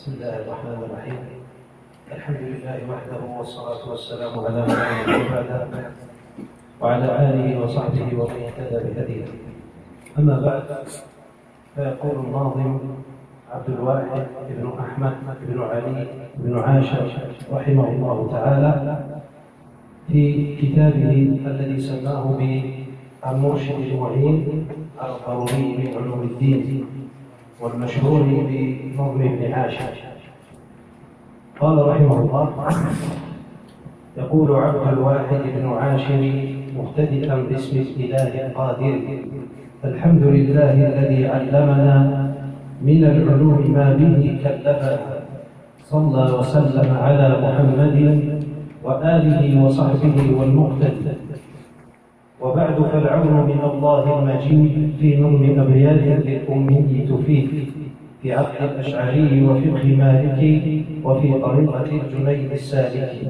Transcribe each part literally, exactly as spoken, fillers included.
بسم الله الرحمن الرحيم. الحمد لله وحده والصلاة والسلام على من لا نبي بعده وعلى آله وصحبه ومن اهتدى بهديه. أما بعد، فيقول الناظم عبد الواحد بن أحمد بن علي بن عاشر رحمه الله تعالى في كتابه الذي سماه بالمرشد المعين الضروري لعلوم الدين والمشهور بنظم ابن عاشر، قال رحمه الله: يقول عبد الواحد بن عاشر مبتدئا باسم الإله القادر: الحمد لله الذي علمنا من العلوم ما به كلفنا، صلى وسلم على محمد وآله وصحبه والمقتدي. وبعد، فالعون من الله المجيد في نظم أبيات للأمي تفيد، في عقد الأشعري وفي الخماركي وفي طريقة الجنيد السالكي.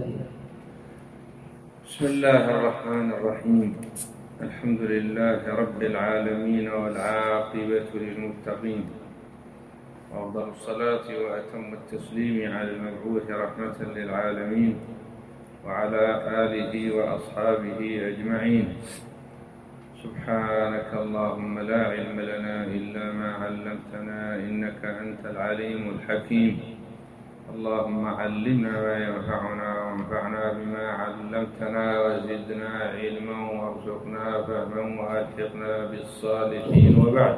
بسم الله الرحمن الرحيم. الحمد لله رب العالمين والعاقبة للمتقين، وأفضل الصلاة وأتم التسليم على المبعوث رحمة للعالمين وعلى آله وأصحابه أجمعين. سبحانك اللهم لا علم لنا إلا ما علمتنا إنك أنت العليم الحكيم. اللهم علمنا ما ينفعنا وانفعنا بما علمتنا وزدنا علما وارزقنا فهما وألحقنا بالصالحين. وبعد،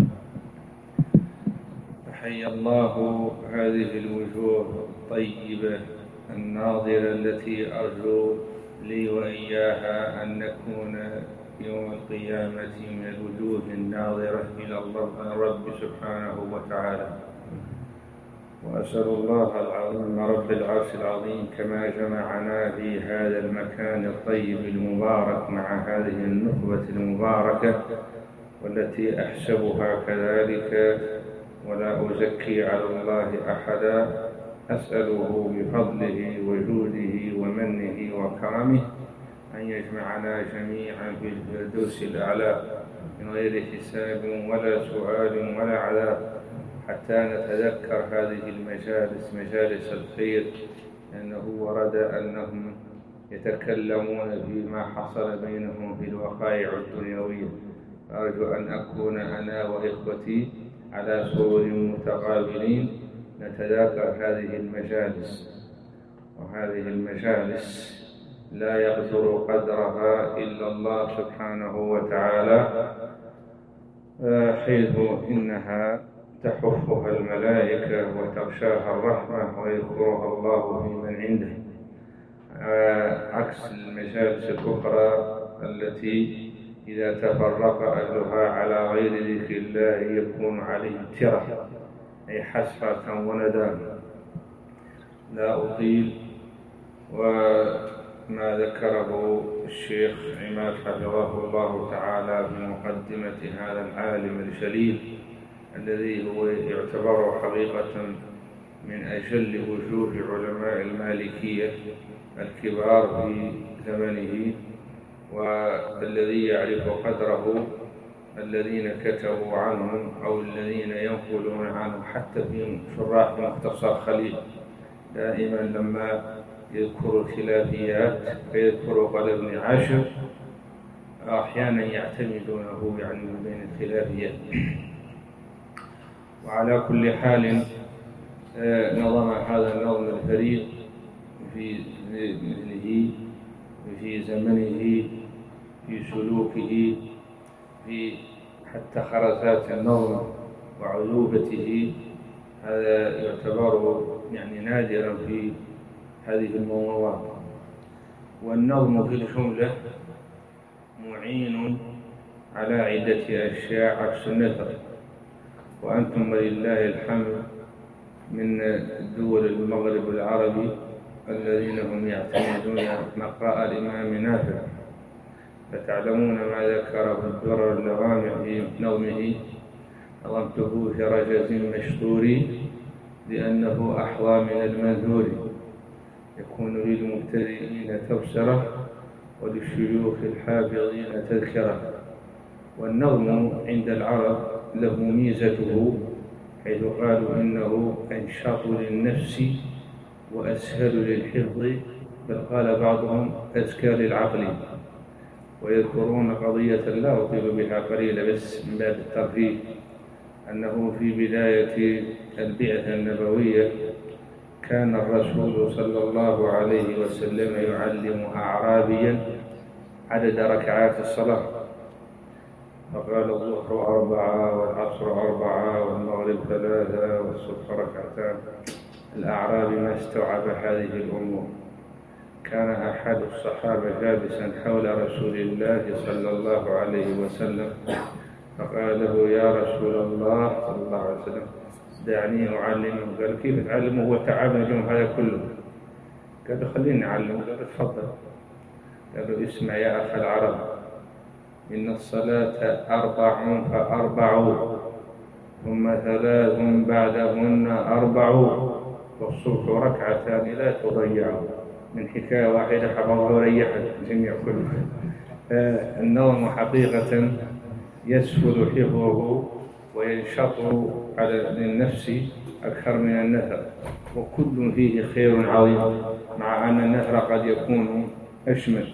فحي الله هذه الوجوه الطيبة الناظرة التي أرجو لي وإياها أن نكون يوم القيامة من الوجوه الناظرة إلى الرب سبحانه وتعالى. وأسأل الله العظيم رب العرش العظيم كما جمعنا في هذا المكان الطيب المبارك مع هذه النخبة المباركة والتي أحسبها كذلك ولا أزكي على الله أحدا، أسأله بفضله وجوده ومنه وكرمه أن يجمعنا جميعا في الفردوس الأعلى من غير حساب ولا سؤال ولا عذاب، حتى نتذكر هذه المجالس مجالس الخير، لأنه ورد أنهم يتكلمون فيما حصل بينهم في الوقائع الدنيوية. أرجو أن أكون أنا وإخوتي على سرور متقابلين نتذاكر هذه المجالس، وهذه المجالس لا يقدر قدرها إلا الله سبحانه وتعالى، حيث إنها تحفها الملائكة وتغشاها الرحمة ويذكرها الله في من عنده، عكس المجالس الأخرى التي إذا تفرق أهلها على غير ذكر الله يكون عليه ترة، أي حسرة وندامة. لا أطيل، وما ذكره الشيخ عماد حفظه الله تعالى في مقدمة هذا العالم الجليل الذي هو يعتبر حقيقة من أجل وجوه علماء المالكية الكبار في زمنه، والذي يعرف قدره الذين كتبوا عنهم أو الذين ينقلون عنه، حتى في شراح مختصر خليل دائما لما يذكر الخلافيات فيذكر قال ابن عاشر أحيانا يعتمدونه يعني من بين الخلافيات. وعلى كل حال نظم هذا النظم الفريد في ذهنه في زمنه في سلوكه في حتى خرزات النظم وعذوبته، هذا يعتبر يعني نادرا في هذه الموضوعات. والنظم في الجملة معين على عدة أشياء عكس النثر، وأنتم ولله الحمد من دول المغرب العربي الذين هم يعتمدون مقراء الإمام نافع، فتعلمون ما ذكر في الدرر اللوامع في نظمه: نظمته في رجز مشطور لأنه أحظى من المنثور، يكون للمبتدئين تبصرة وللشيوخ الحافظين تذكرة. والنظم عند العرب له ميزته حيث قالوا إنه أنشط للنفس وأسهل للحفظ، بل قال بعضهم أزكى للعقل. ويذكرون قضية لا أطيل بها قليلا بس من باب الترفيه، أنه في بداية البعثة النبوية كان الرسول صلى الله عليه وسلم يعلم أعرابيا عدد ركعات الصلاة، فقال الظهر أربعة والعصر أربعة والمغرب ثلاثة والصبح ركعتان. الأعرابي ما استوعب هذه الأمور. كان أحد الصحابة جالسا حول رسول الله صلى الله عليه وسلم، فقال له يا رسول الله صلى الله عليه وسلم دعني أعلمه. قال كيف تعلمه وتعبنا اليوم هذا كله؟ قال له خليني أعلمه. قال له تفضل. قال له اسمع يا أخ العرب، إن الصلاة أربع فأربع ثم ثلاث بعدهن أربع والصبح ركعتان لا تضيعوا. من حكاية واحدة حفظها وريحت الجميع كله. النوم حقيقة يسهل حفظه وينشط على النفس أكثر من النثر، وكل فيه خير عظيم، مع أن النثر قد يكون أشمل.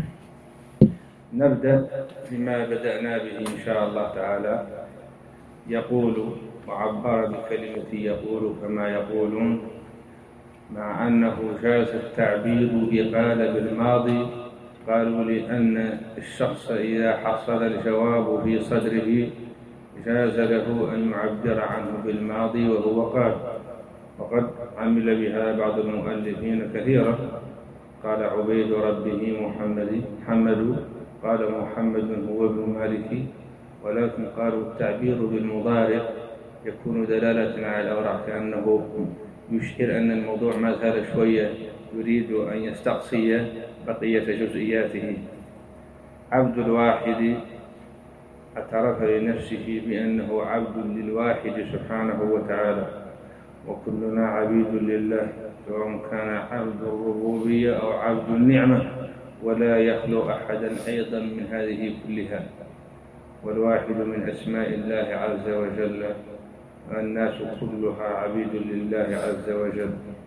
نبدأ بما بدأنا به إن شاء الله تعالى. يقول وعبر بكلمة يقول كما يقولون، مع أنه جاز التعبير بقال بالماضي. قالوا لأن الشخص إذا حصل الجواب في صدره جاز له أن يعبر عنه بالماضي وهو قال. وقد عمل بها بعض المؤلفين كثيرا. قال عبيد ربه محمد محمد قال محمد هو ابن مالك، ولكن قالوا التعبير بالمضارع يكون دلالة على الأوراق، كأنه يشير أن الموضوع ما زال شوية يريد أن يستقصي بقية جزئياته. عبد الواحد اعترف لنفسه بأنه عبد للواحد سبحانه وتعالى، وكلنا عبيد لله، سواء كان عبد الربوبية أو عبد النعمة، ولا يخلو أحدا أيضا من هذه كلها. والواحد من أسماء الله عز وجل، الناس كلها عبيد لله عز وجل.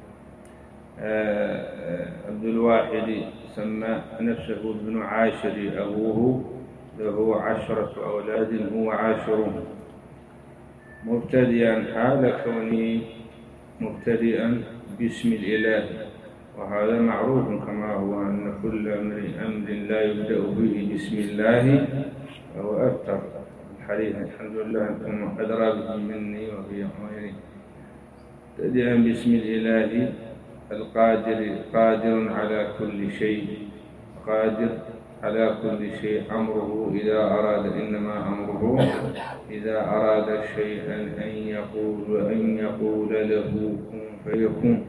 عبد الواحد سمى نفسه ابن عاشر، أبوه له عشرة أولاد هو عاشرهم، مبتدئا حال كونه مبتدئا باسم الإله. وهذا معروف كما هو أن كل أمر أمر لا يبدأ به بسم الله فهو أبتر. الحديث الحمد لله أنتم أدرى به مني وفي غيري. مبتدئا باسم الإله القادر، قادر على كل شيء، قادر على كل شيء. أمره إذا أراد، إنما أمره إذا أراد شيئا أن يقول أن يقول له كن فيكون.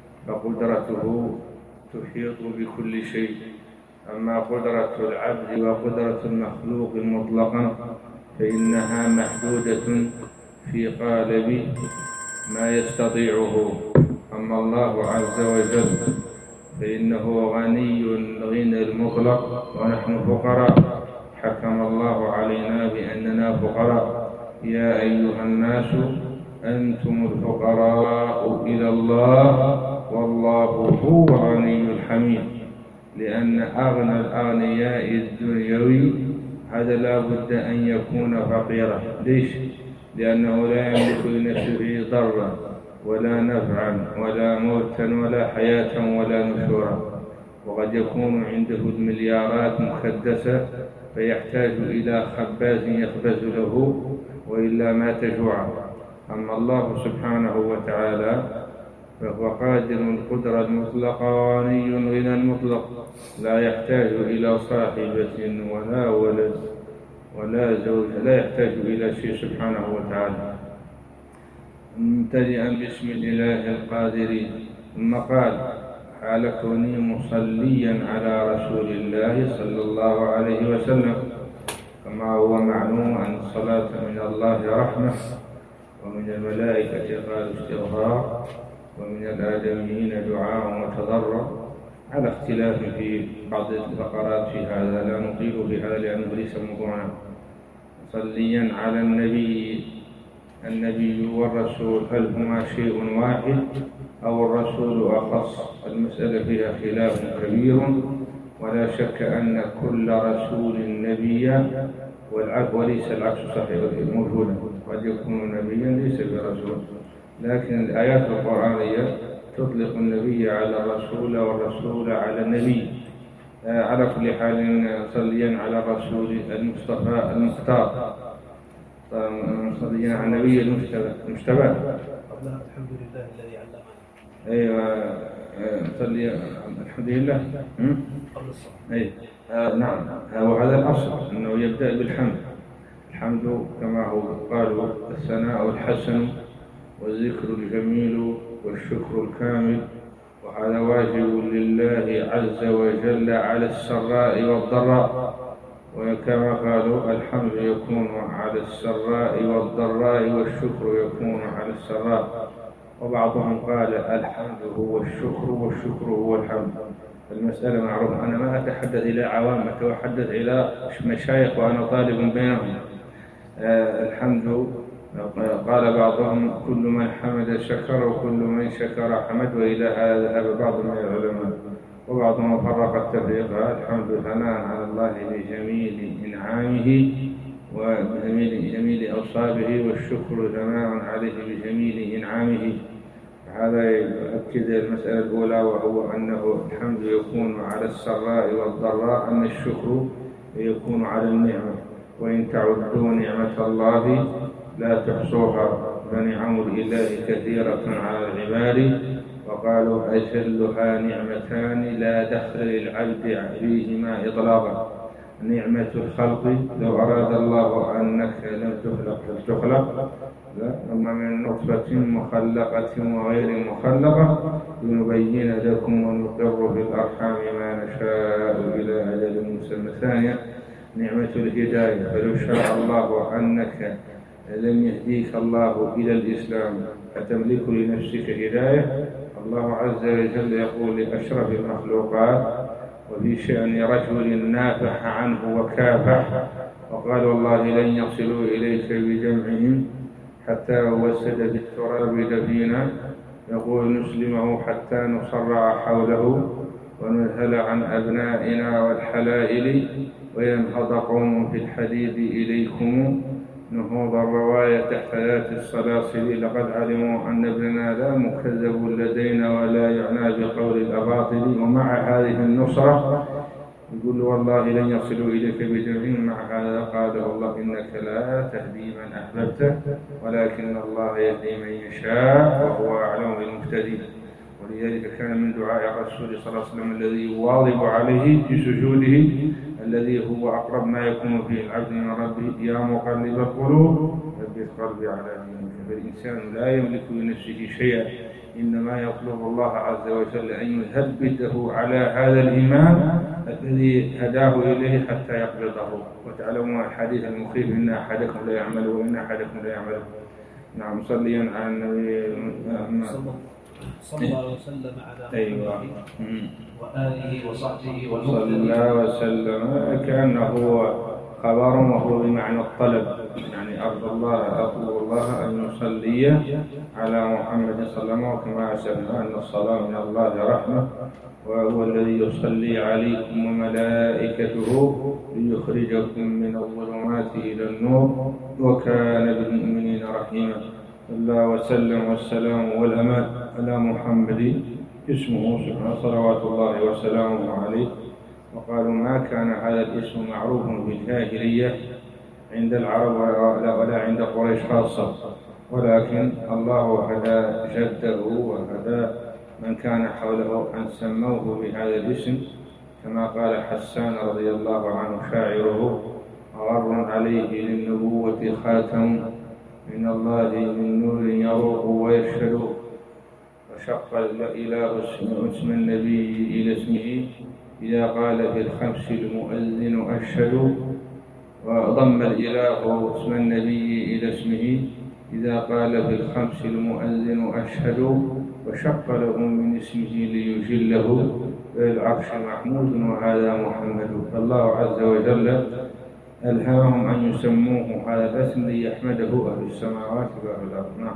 فقدرته تحيط بكل شيء. أما قدرة العبد وقدرة المخلوق مطلقا فإنها محدودة في قالب ما يستطيعه. أما الله عز وجل فإنه غني الغنى المطلق ونحن فقراء. حكم الله علينا بأننا فقراء. يا أيها الناس أنتم الفقراء إلى الله والله هو الغني الحميد. لأن أغنى الأغنياء الدنيوي هذا لا بد أن يكون فقيرا. ليش؟ لأنه لا يملك لنفسه ضرا ولا نفعا ولا موتا ولا حياة ولا نشورا. وقد يكون عنده المليارات مكدسة فيحتاج إلى خباز يخبز له وإلا مات جوعا. أما الله سبحانه وتعالى فهو قادر القدرة المطلقة غني الغنى المطلق، لا يحتاج إلى صاحبة ولا ولد ولا زوج، لا يحتاج إلى شيء سبحانه وتعالى. مبتدئا باسم الإله القادر. ثم قال حال كوني مصليا على رسول الله صلى الله عليه وسلم. كما هو معلوم أن الصلاة من الله رحمة، ومن الملائكة قال استغفار، ومن الآدميين دعاء وتضرع، على اختلاف في بعض الفقرات في هذا، لا نطيل في هذا لأنه ليس موضوعنا. مصليا على النبي النبي والرسول هل هما شيء واحد أو الرسول أخص؟ المسألة فيها خلاف كبير، ولا شك أن كل رسول نبيا، والعكس وليس العكس صحيح موجودا، قد يكون نبيا ليس برسول، لكن الآيات القرآنية تطلق النبي على الرسول والرسول على النبي. على كل حال صليا على الرسول المصطفى المختار، صليا على النبي المجتبى. قبلها الحمد لله الذي علمنا. ايوه صلي الحمد لله قبل الصلاة. اي آه نعم، وهذا الاصل انه يبدا بالحمد. الحمد كما هو قالوا الثناء الحسن والذكر الجميل والشكر الكامل، وهذا واجب لله عز وجل على السراء والضراء. وكما قالوا الحمد يكون على السراء والضراء والشكر يكون على السراء. وبعضهم قال الحمد هو الشكر والشكر هو الحمد. المسألة معروفة، أنا ما أتحدث إلى عوام، أتحدث إلى مشايخ وأنا طالب بينهم. آه الحمد قال بعضهم كل من حمد شكر وكل من شكر حمد، وإلى هذا ذهب بعض من العلماء. وبعضهم فرق التفريق، الحمد ثناء على الله بجميل إنعامه وبجميل جميل أوصافه، والشكر ثناء عليه بجميل إنعامه. هذا يؤكد المسألة الأولى، وهو أنه الحمد يكون على السراء والضراء، أن الشكر يكون على النعمة. وإن تعدوا نعمة الله لا تحصوها، فنعم الإله كثيرة على العباد. وقالوا أجلها نعمتان لا دخل للعبد فيهما إطلاقا: نعمة الخلق، لو أراد الله أنك لم تخلق فلتخلق، أما من نطفة مخلقة وغير مخلقة لنبين لكم ونقر في الأرحام ما نشاء إلى أجل مسمى. ثانيا نعمة الهداية، فلو شاء الله أنك لم يهديك الله إلى الإسلام فتملك لنفسك هداية. الله عز وجل يقول لأشرف المخلوقات وفي شأن رجل نافح عنه وكافح، وقال والله لن يصلوا إليك بجمعهم حتى وسد في التراب دفينا، يقول نسلمه حتى نصرع حوله ونذهل عن أبنائنا والحلائل، وينهض قوم في الحديد إليكم نهوض الرواية تحت ذات الصلاصل، لقد علموا أن ابننا لا مكذب لدينا ولا يعنى بقول الأباطل. ومع هذه النصرة يقول والله لن يصلوا إليك بجمع، مع هذا قال الله إنك لا تهدي من أحببت ولكن الله يهدي من يشاء وهو أعلم بالمهتدين. ولذلك كان من دعاء الرسول صلى الله عليه وسلم الذي يواظب عليه في سجوده، الذي هو أقرب ما يكون فيه العبد من ربه: يا مقلب القلوب ثبت قلبي على دينك. فالإنسان لا يملك لنفسه شيئا، إنما يطلب الله عز وجل أن يثبته على هذا الإيمان الذي هداه إليه حتى يقبضه. وتعلمون الحديث المخيف: إن أحدكم لا يعمل وإن أحدكم لا يعمل. نعم، صليا على النبي صلى الله وسلم على أيوة. وآله وصحبه صلى الله وسلم، كأنه خبر وهو بمعنى الطلب، يعني أرجو الله أطلب الله أن يصلي على محمد صلى الله عليه وسلم، وكما سمعنا أن الصلاة من الله رحمة، وهو الذي يصلي عليكم وملائكته ليخرجكم من الظلمات إلى النور وكان بالمؤمنين رحيما. صلى الله وسلم والسلام والأمان على محمد اسمه سبحانه صلوات الله وسلامه عليه. وقالوا ما كان هذا الاسم معروف في الجاهلية عند العرب ولا عند قريش خاصة، ولكن الله هدى جده وهدى من كان حوله أن سموه بهذا الاسم، كما قال حسان رضي الله عنه شاعره: غر عليه للنبوة خاتم من الله من نور يروق ويشهد، وشق الإله اسم النبي إلى اسمه إذا قال في الخمس المؤذن أشهد، وضم الإله اسم النبي إلى اسمه إذا قال في الخمس المؤذن أشهد، وشق له من اسمه ليجله بالعرش محمود وهذا محمد. الله عز وجل ألهاهم أن يسموه هذا الاسم ليحمده أهل السماوات وأهل الأرض. نعم.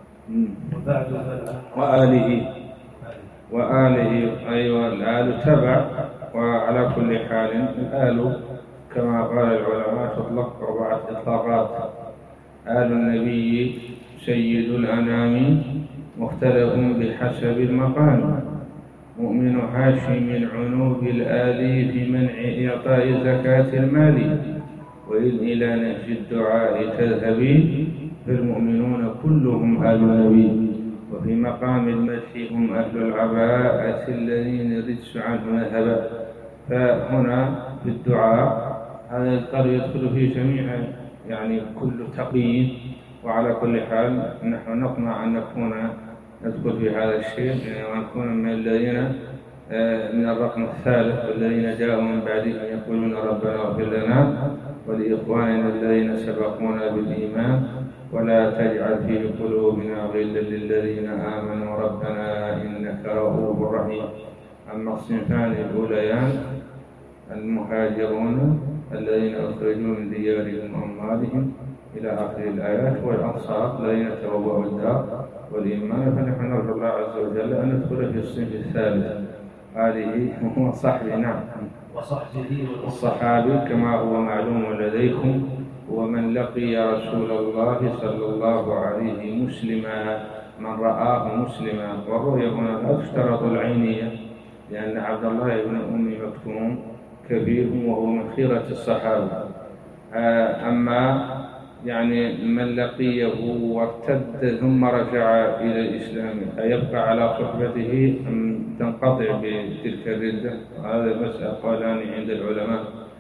وآله وآله أيوة الآل تبع. وعلى كل حال الآل كما قال العلماء تطلق أربعة إطلاقات: آل النبي سيد الأنام مختلف بحسب المقام، مؤمن هاشم عنوب الآل في منع إعطاء زكاة المال، وإن إلى نهج الدعاء تذهبي فالمؤمنون كلهم آل النبي، وفي مقام المدح هم أهل العباءة الذين رجس عنه نهبا. فهنا في الدعاء هذا القدر يدخل فيه جميع يعني كل تقييد. وعلى كل حال نحن نطمع أن نكون ندخل في هذا الشيء يعني ونكون من الذين من الرقم الثالث والذين جاءوا من بعدهم يقولون ربنا اغفر لنا ولإخواننا الذين سبقونا بالإيمان ولا تجعل في قلوبنا غلا للذين آمنوا ربنا إنك رؤوف رحيم. أما الصنفان الأوليان المهاجرون الذين أخرجوا من ديارهم وأموالهم إلى آخر الآيات، والأنصار الذين تبوأوا الدار والإيمان، فنحن نرجو الله عز وجل أن ندخل في الصنف الثالث هذه هو صحبه. نعم. وصحبه والصحابي كما هو معلوم لديكم ومن لقي رسول الله صلى الله عليه مسلما، من رآه مسلما. والرؤيا هنا لا تشترط العينية، لأن عبد الله بن أم مكتوم كبير وهو من خيرة الصحابة. أما يعني من لقيه وارتد ثم رجع إلى الإسلام أيبقى على صحبته أم تنقطع بتلك الردة؟ هذا مسألة قولان عند العلماء.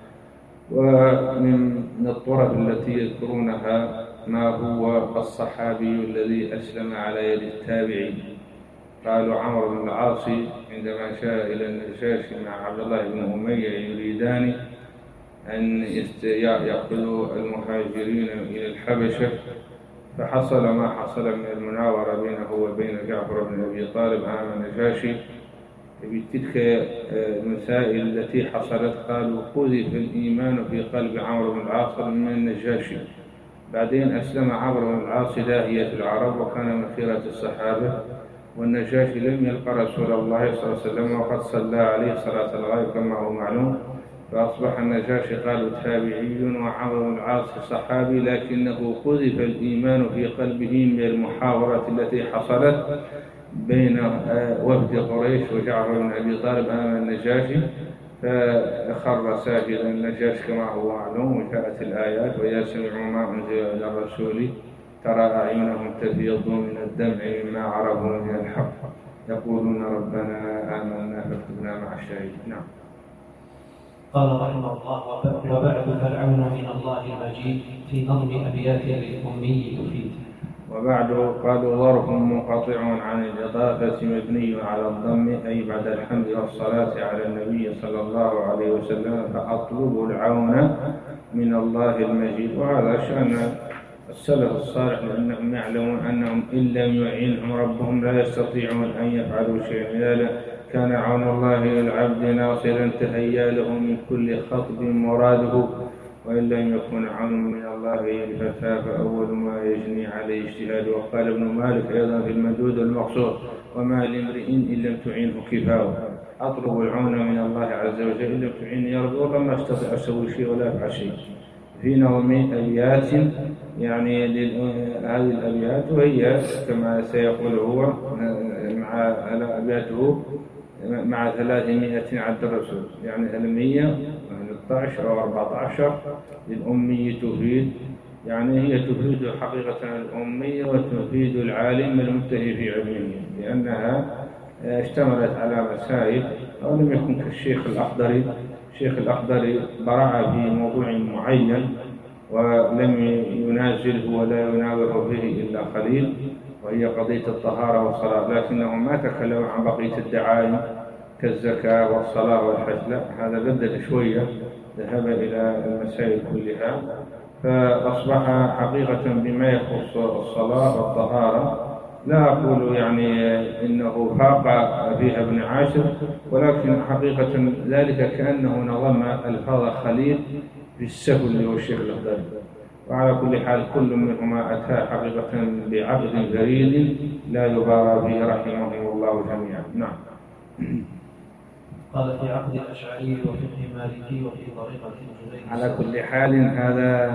ومن الطرق التي يذكرونها ما هو الصحابي الذي أسلم على يد التابعين. قالوا عمرو بن العاص عندما جاء إلى النجاشي مع عبد الله بن أمية يريدان أن يأخذوا المهاجرين إلى الحبشة، فحصل ما حصل من المناورة بينه وبين جعفر بن أبي طالب أمام النجاشي بتلك المسائل التي حصلت. قالوا قذف الإيمان في قلب عمرو بن العاص من النجاشي. بعدين أسلم عمرو بن العاص داهية العرب وكان من خيرة الصحابة، والنجاشي لم يلقى رسول الله صلى الله عليه وسلم وقد صلى عليه صلاة الغائب كما هو معلوم، فأصبح النجاشي قالوا تابعي وعمرو بن العاص صحابي، لكنه قذف الإيمان في قلبه من المحاورة التي حصلت بين وفد قريش وجعفر بن أبي طالب أمام النجاشي، فخر ساجدا النجاشي كما هو معلوم. وجاءت الآيات وإذا سمعوا ما أنزل إلى الرسول ترى أعينهم تفيض من الدمع مما عرفوا من الحق يقولون ربنا آمنا فاكتبنا مع الشهيد. نعم. قال رحمه الله: وبعد فالعون من الله المجيد في نظم أبيات للأمي تفيد. وبعد قالوا ظرف منقطع عن الإضافة مبني على الضم، أي بعد الحمد والصلاة على النبي صلى الله عليه وسلم فأطلب العون من الله المجيد. وهذا شأن السلف الصالح، لأنهم يعلمون أنهم إن لم يعينهم ربهم لا يستطيعون أن يفعلوا شيئا. كان عون الله للعبد ناصرا تهيا له من كل خطب مراده، وإن لم يكن عون من الله للفتى فأول ما يجني عليه اجتهاد. وقال ابن مالك أيضا في الممدود المقصود: وما لامرئ إن لم تعينه كفاه. أطلب العون من الله عز وجل، إن لم تعيني يا رب والله ما أستطيع أسوي شيء ولا أفعل شيء. في نظم أبيات يعني هذه الأبيات، وهي كما سيقول هو مع أبياته مع ثلاثمائة عبد الرسول، يعني ثلاثمائة وثلاثة عشر أو أربعة عشر للأمي تفيد. يعني هي تفيد حقيقة الأمي وتفيد العالم المنتهي في علمه، لأنها اشتملت على مسائل ولم يكن كالشيخ الأخضري. الشيخ الأخضري برع في موضوع معين ولم ينازله ولا يناوره فيه إلا قليل، وهي قضية الطهارة والصلاة، لكنه ما تكلم عن بقية الدعائم كالزكاة والصلاة والحج، لا، هذا بدل شوية، ذهب إلى المسائل كلها، فأصبح حقيقة بما يخص الصلاة والطهارة لا أقول يعني إنه فاق فيها ابن عاشر، ولكن حقيقة ذلك كأنه نظم ألفاظ خليل في السهل والشيخ الأخضر. وعلى كل حال كل منهما أتى حقيقة بعقد فريد لا يبارى به رحمهم الله جميعا. نعم. قال في عقد الأشعري وفقه مالكي وفي طريقة الجزيري. على كل حال هذا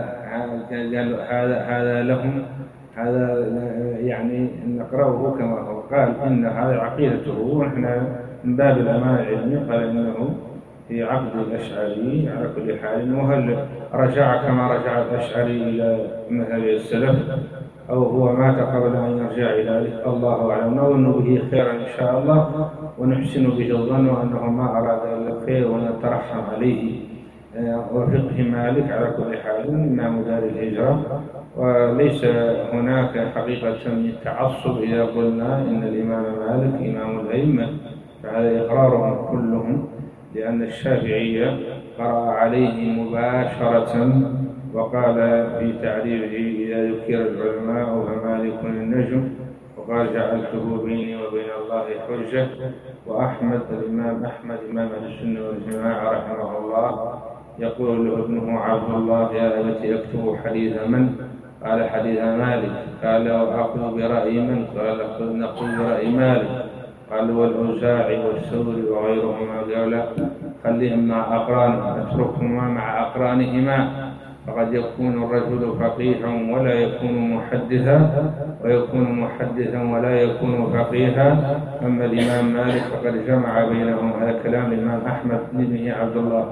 هذا هذا لهم هذا يعني نقرأه كما هو قال إن هذا عقيدته، ونحن من باب الأمانة العلمية قال إنه في عقد الأشعري على كل حال. وهل رجع كما رجع الأشعري إلى مذهب السلف أو هو مات قبل أن يرجع إلى ذلك الله أعلم. نظن به خيرا إن شاء الله ونحسن به الظن وأنه ما أراد إلا الخير ونترحم عليه. وفقه مالك على كل حال إمام دار الهجرة، وليس هناك حقيقة من التعصب إذا قلنا إن الإمام مالك إمام الأئمة، فهذا إقرارهم كلهم، لأن الشافعية قرأ عليه مباشرة وقال في تعريفه إذا ذكر العلماء فمالك النجم، وقال جعلته بيني وبين الله حجة. وأحمد الإمام أحمد إمام أهل السنة والجماعة رحمه الله يقول له ابنه عبد الله يا أبت أكتب حديث من؟ قال حديث مالك. قال وأخذ برأي من؟ قال نقول برأي مالك. قال والأوزاعي والثوري وغيرهما. قال لا خليهم مع أقرانهم، اتركهما مع أقرانهما، فقد يكون الرجل فقيها ولا يكون محدثا، ويكون محدثا ولا يكون فقيها. أما الإمام مالك فقد جمع بينهم. هذا كلام الإمام أحمد بن عبد الله.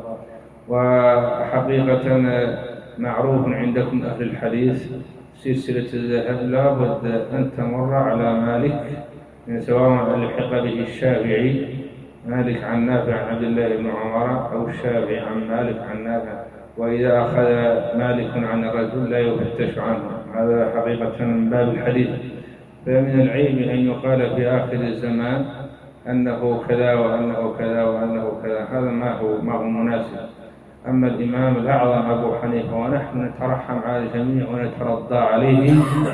وحقيقة معروف عندكم أهل الحديث سلسلة الذهب لا بد أن تمر على مالك، سواء الحق به الشافعي مالك عن نافع عن عبد الله بن عمر أو الشافعي عن مالك عن نافع. وإذا أخذ مالك عن الرجل لا يفتش عنه. هذا حقيقة من باب الحديث. فمن العيب أن يقال في آخر الزمان أنه كذا وأنه كذا وأنه كذا، هذا ما هو ما هو مناسب. أما الإمام الأعظم أبو حنيفة ونحن نترحم على الجميع ونترضى عليه،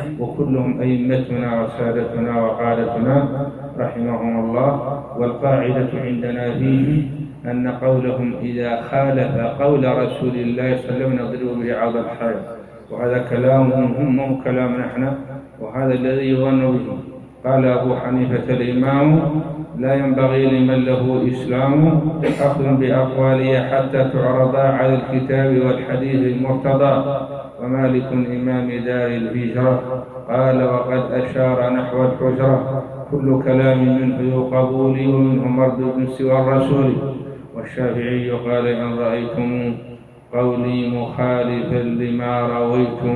وكلهم أئمتنا وسادتنا وقادتنا رحمهم الله. والقاعدة عندنا فيه أن قولهم إذا خالف قول رسول الله صلى الله عليه وسلم نضرب به عرض الحائط، وهذا كلامهم هم مو كلام نحن، وهذا الذي يظن به. قال أبو حنيفة الإمام لا ينبغي لمن له إسلام أخذ بأقواله حتى تعرض على الكتاب والحديث المرتضى. ومالك إمام دار الهجرة قال وقد أشار نحو الحجرة كل كلام منه ذو قبول ومنه مردود سوى الرسول. والشافعي قال إن رأيتم قولي مخالفا لما رويتم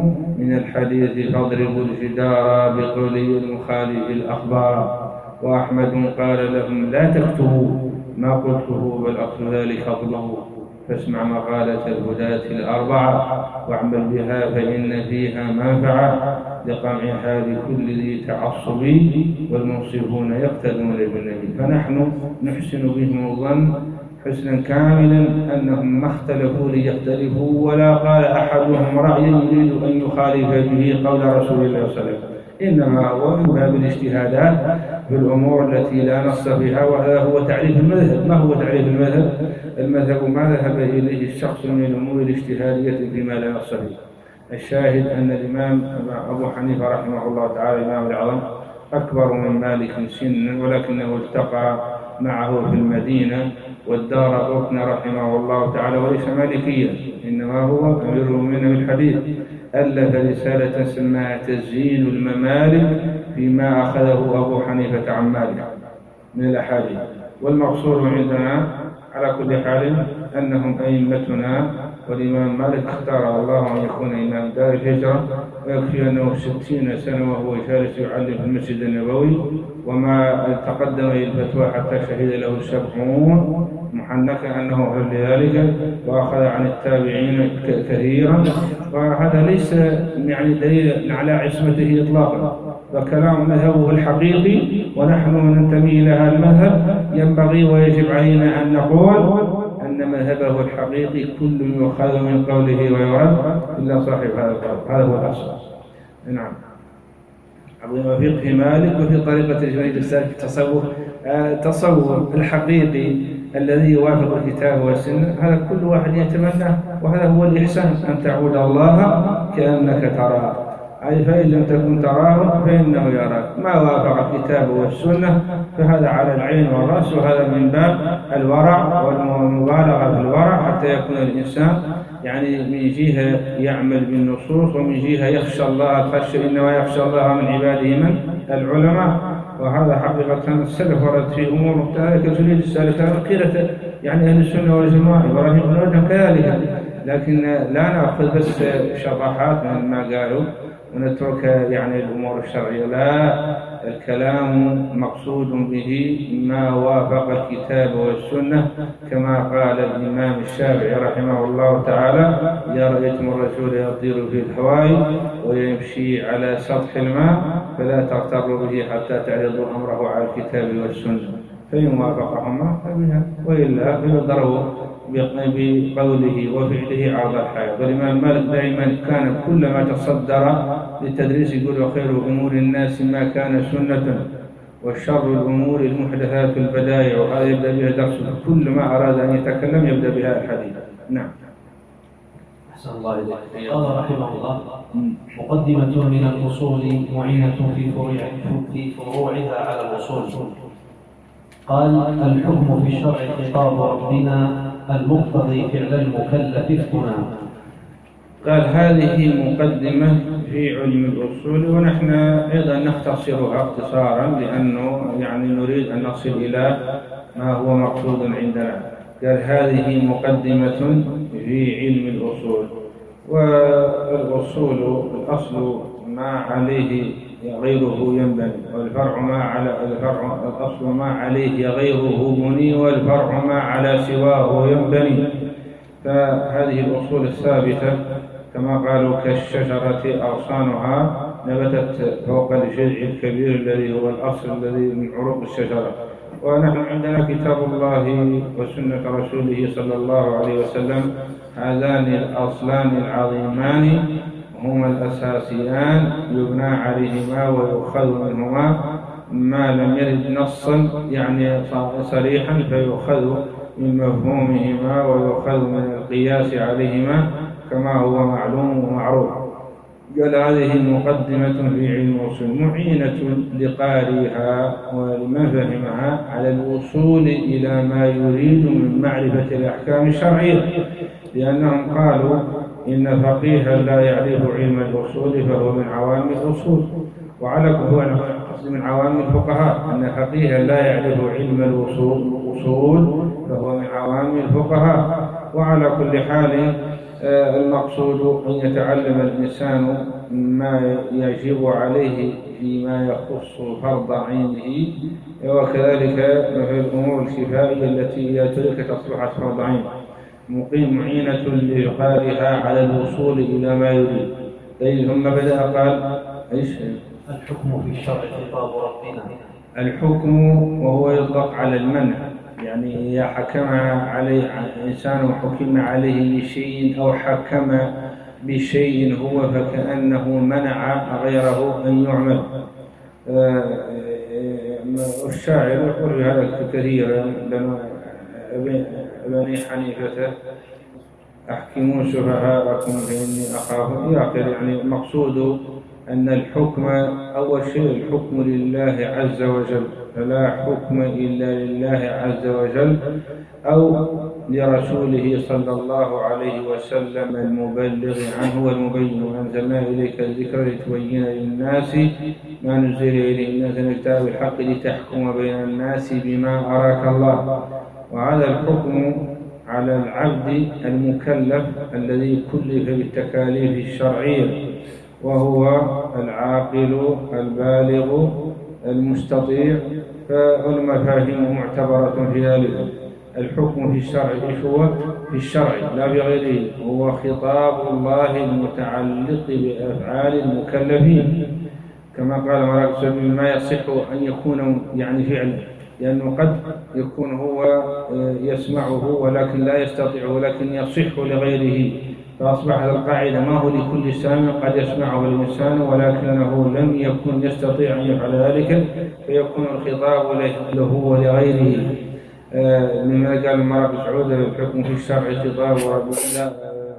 من الحديث فاضربوا الجدار بقولي المخالف الأخبار. وأحمد قال لهم لا تكتبوا ما قلته بل أقصد ذلك أطلبوا، فاسمع مقالة الهداة الأربعة واعمل بها فإن فيها منفعة لقمعها لكل ذي تعصب، والمنصفون يقتدون بالنبي. فنحن نحسن بهم الظن حسنا كاملا أنهم ما اختلفوا ليختلفوا، ولا قال أحدهم رأيا يريد أن يخالف به قول رسول الله صلى الله عليه وسلم، إنما هو من باب الاجتهادات في الأمور التي لا نص فيها. وهذا هو تعريف المذهب. ما هو تعريف المذهب؟ المذهب ما ذهب إليه الشخص من الأمور الاجتهادية فيما لا نص فيه. الشاهد أن الإمام أبو حنيفة رحمه الله تعالى الإمام الأعظم أكبر من مالك سنا، ولكنه التقى معه في المدينة. والدار قطن رحمه الله تعالى وليس مالكيا، إنما هو أمير المؤمنين بالحديث، ألف رسالة سماها تزيين الممالك فيما أخذه أبو حنيفة عن مالك من الأحاديث. والمقصود عندنا على كل حال أنهم أئمتنا، والإمام مالك اختار الله أن يكون إمام دار الهجرة، ويكفي أنه ستين سنة وهو جالس يعلم في المسجد النبوي، وما تقدم إلى الفتوى حتى شهد له السبعون محنكا أنه أهل لذلك، وأخذ عن التابعين كثيرا. وهذا ليس يعني دليل على عصمته إطلاقا، وكلام مذهبه الحقيقي ونحن ننتمي إلى هذا المذهب. ينبغي ويجب علينا أن نقول أن مذهبه الحقيقي كل يؤخذ من قوله ويرد إلا صاحب هذا القول. هذا هو الأصل. نعم. وفقه مالك وفي طريقة الجنيد السالك التصوف. التصوف الحقيقي الذي يوافق الكتاب والسنة، هذا كل واحد يتمناه، وهذا هو الإحسان، أن تعبد الله كأنك تراه، أي فإن لم تكن تراه فإنه يراك. ما وافق الكتاب والسنة فهذا على العين والرأس، وهذا من باب الورع والمبالغة في الورع، حتى يكون الإنسان يعني من جهة يعمل بالنصوص، ومن جهة يخشى الله الخشية، إنما يخشى الله من عباده من العلماء. وهذا حقيقة السلف ورد في أمور مختلفة كتريد السالكة الأخيرة، يعني أهل السنة والجماعة إبراهيم بن أدهم كذلك، لكن لا نأخذ بس شطحات من ما قالوا ونترك يعني الأمور الشرعية، لا، الكلام مقصود به ما وافق الكتاب والسنة، كما قال الإمام الشافعي رحمه الله تعالى: إذا رأيتم الرسول يطير في الهواء ويمشي على سطح الماء فلا تغتروا به حتى تعرضوا أمره على الكتاب والسنة، فإن وافقهما فبها، وإلا فيضربوا بقوله وفعله عرض الحياة. والإمام مالك دائما كان كلما تصدر للتدريس يقول: خير أمور الناس ما كان سنة، والشر الأمور المحدثات البدائع، وهذا يبدأ بها درسه، كل ما أراد أن يتكلم يبدأ بها الحديث. نعم. أحسن الله إليك. قال رحمه الله: مقدمة من الأصول معينة في فروعها في فروعها على الأصول. قال: الحكم في الشرع خطاب ربنا المقتضي فعل المكلف افتنا. قال: هذه مقدمة في علم الأصول، ونحن أيضا نختصرها اختصارا لأنه يعني نريد أن نصل إلى ما هو مقصود عندنا. قال: هذه مقدمة في علم الأصول. والأصول الأصل ما عليه غيره ينبني، والفرع ما على الفرع الأصل ما عليه غيره بني، والفرع ما على سواه ينبني. فهذه الأصول الثابتة كما قالوا كالشجرة أغصانها نبتت فوق الجذع الكبير الذي هو الأصل الذي من عروق الشجرة. ونحن عندنا كتاب الله وسنة رسوله صلى الله عليه وسلم، هذان الأصلان العظيمان هما الأساسيان يبنى عليهما ويؤخذ منهما ما لم يرد نصا يعني صريحا فيؤخذ من مفهومهما ويؤخذ من القياس عليهما كما هو معلوم ومعروف. قال: هذه مقدمة في علم الأصول معينة لقارئها ولمن فهمها على الوصول إلى ما يريد من معرفة الأحكام الشرعية، لأنهم قالوا إن فقيها لا يعرف علم الأصول فهو من عوام الأصول، وعلى هو قصد من عوام الفقهاء، أن فقيها لا يعرف علم الأصول فهو من عوام الفقهاء. وعلى كل حال المقصود أن يتعلم الإنسان ما يجب عليه فيما يخص فرض عينه، وكذلك في الأمور الكفائية التي إذا تركت أصبحت فرض عين. مقيم معينة لقارئها على الوصول إلى ما يريد. ثم بدأ قال: إيش؟ الحكم في الشرع خطاب ربنا. الحكم وهو يطلق على المنع، يعني إذا حكم عليه إنسان حكم عليه بشيء أو حكم بشيء هو فكأنه منع غيره أن يعمل. الشاعر يقول هذا كثيرا: بني حنيفة أحكموا سفهاءكم فإني أخاف إلى آخره. يعني المقصود أن الحكم أول شيء الحكم لله عز وجل، فلا حكم إلا لله عز وجل أو لرسوله صلى الله عليه وسلم المبلغ عنه والمبين. وأنزلنا إليك الذكر لتبين للناس ما نزل إليهم من الكتاب بالحق لتحكم بين الناس بما أراك الله. وهذا الحكم على العبد المكلف الذي كلف بالتكاليف الشرعية، وهو العاقل البالغ المستطيع، فالمفاهيم معتبرة في ذلك. الحكم في الشرع إيش هو؟ في الشرع لا بغيره، هو خطاب الله المتعلق بأفعال المكلفين، كما قال مراكز ما يصح أن يكون يعني فعلا، لأنه قد يكون هو يسمعه ولكن لا يستطيع، ولكن يصح لغيره. فأصبح القاعدة ما هو لكل سامع، قد يسمعه الإنسان ولكنه لم يكن يستطيع أن يفعل ذلك، فيكون الخطاب له ولغيره. لما قال المرأة بسعودة الحكم في الشرع خطاب لا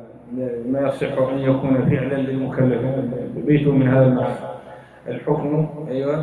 ما يصح أن يكون فعلا للمكلف بيته من هذا المعنى. الحكم أيوة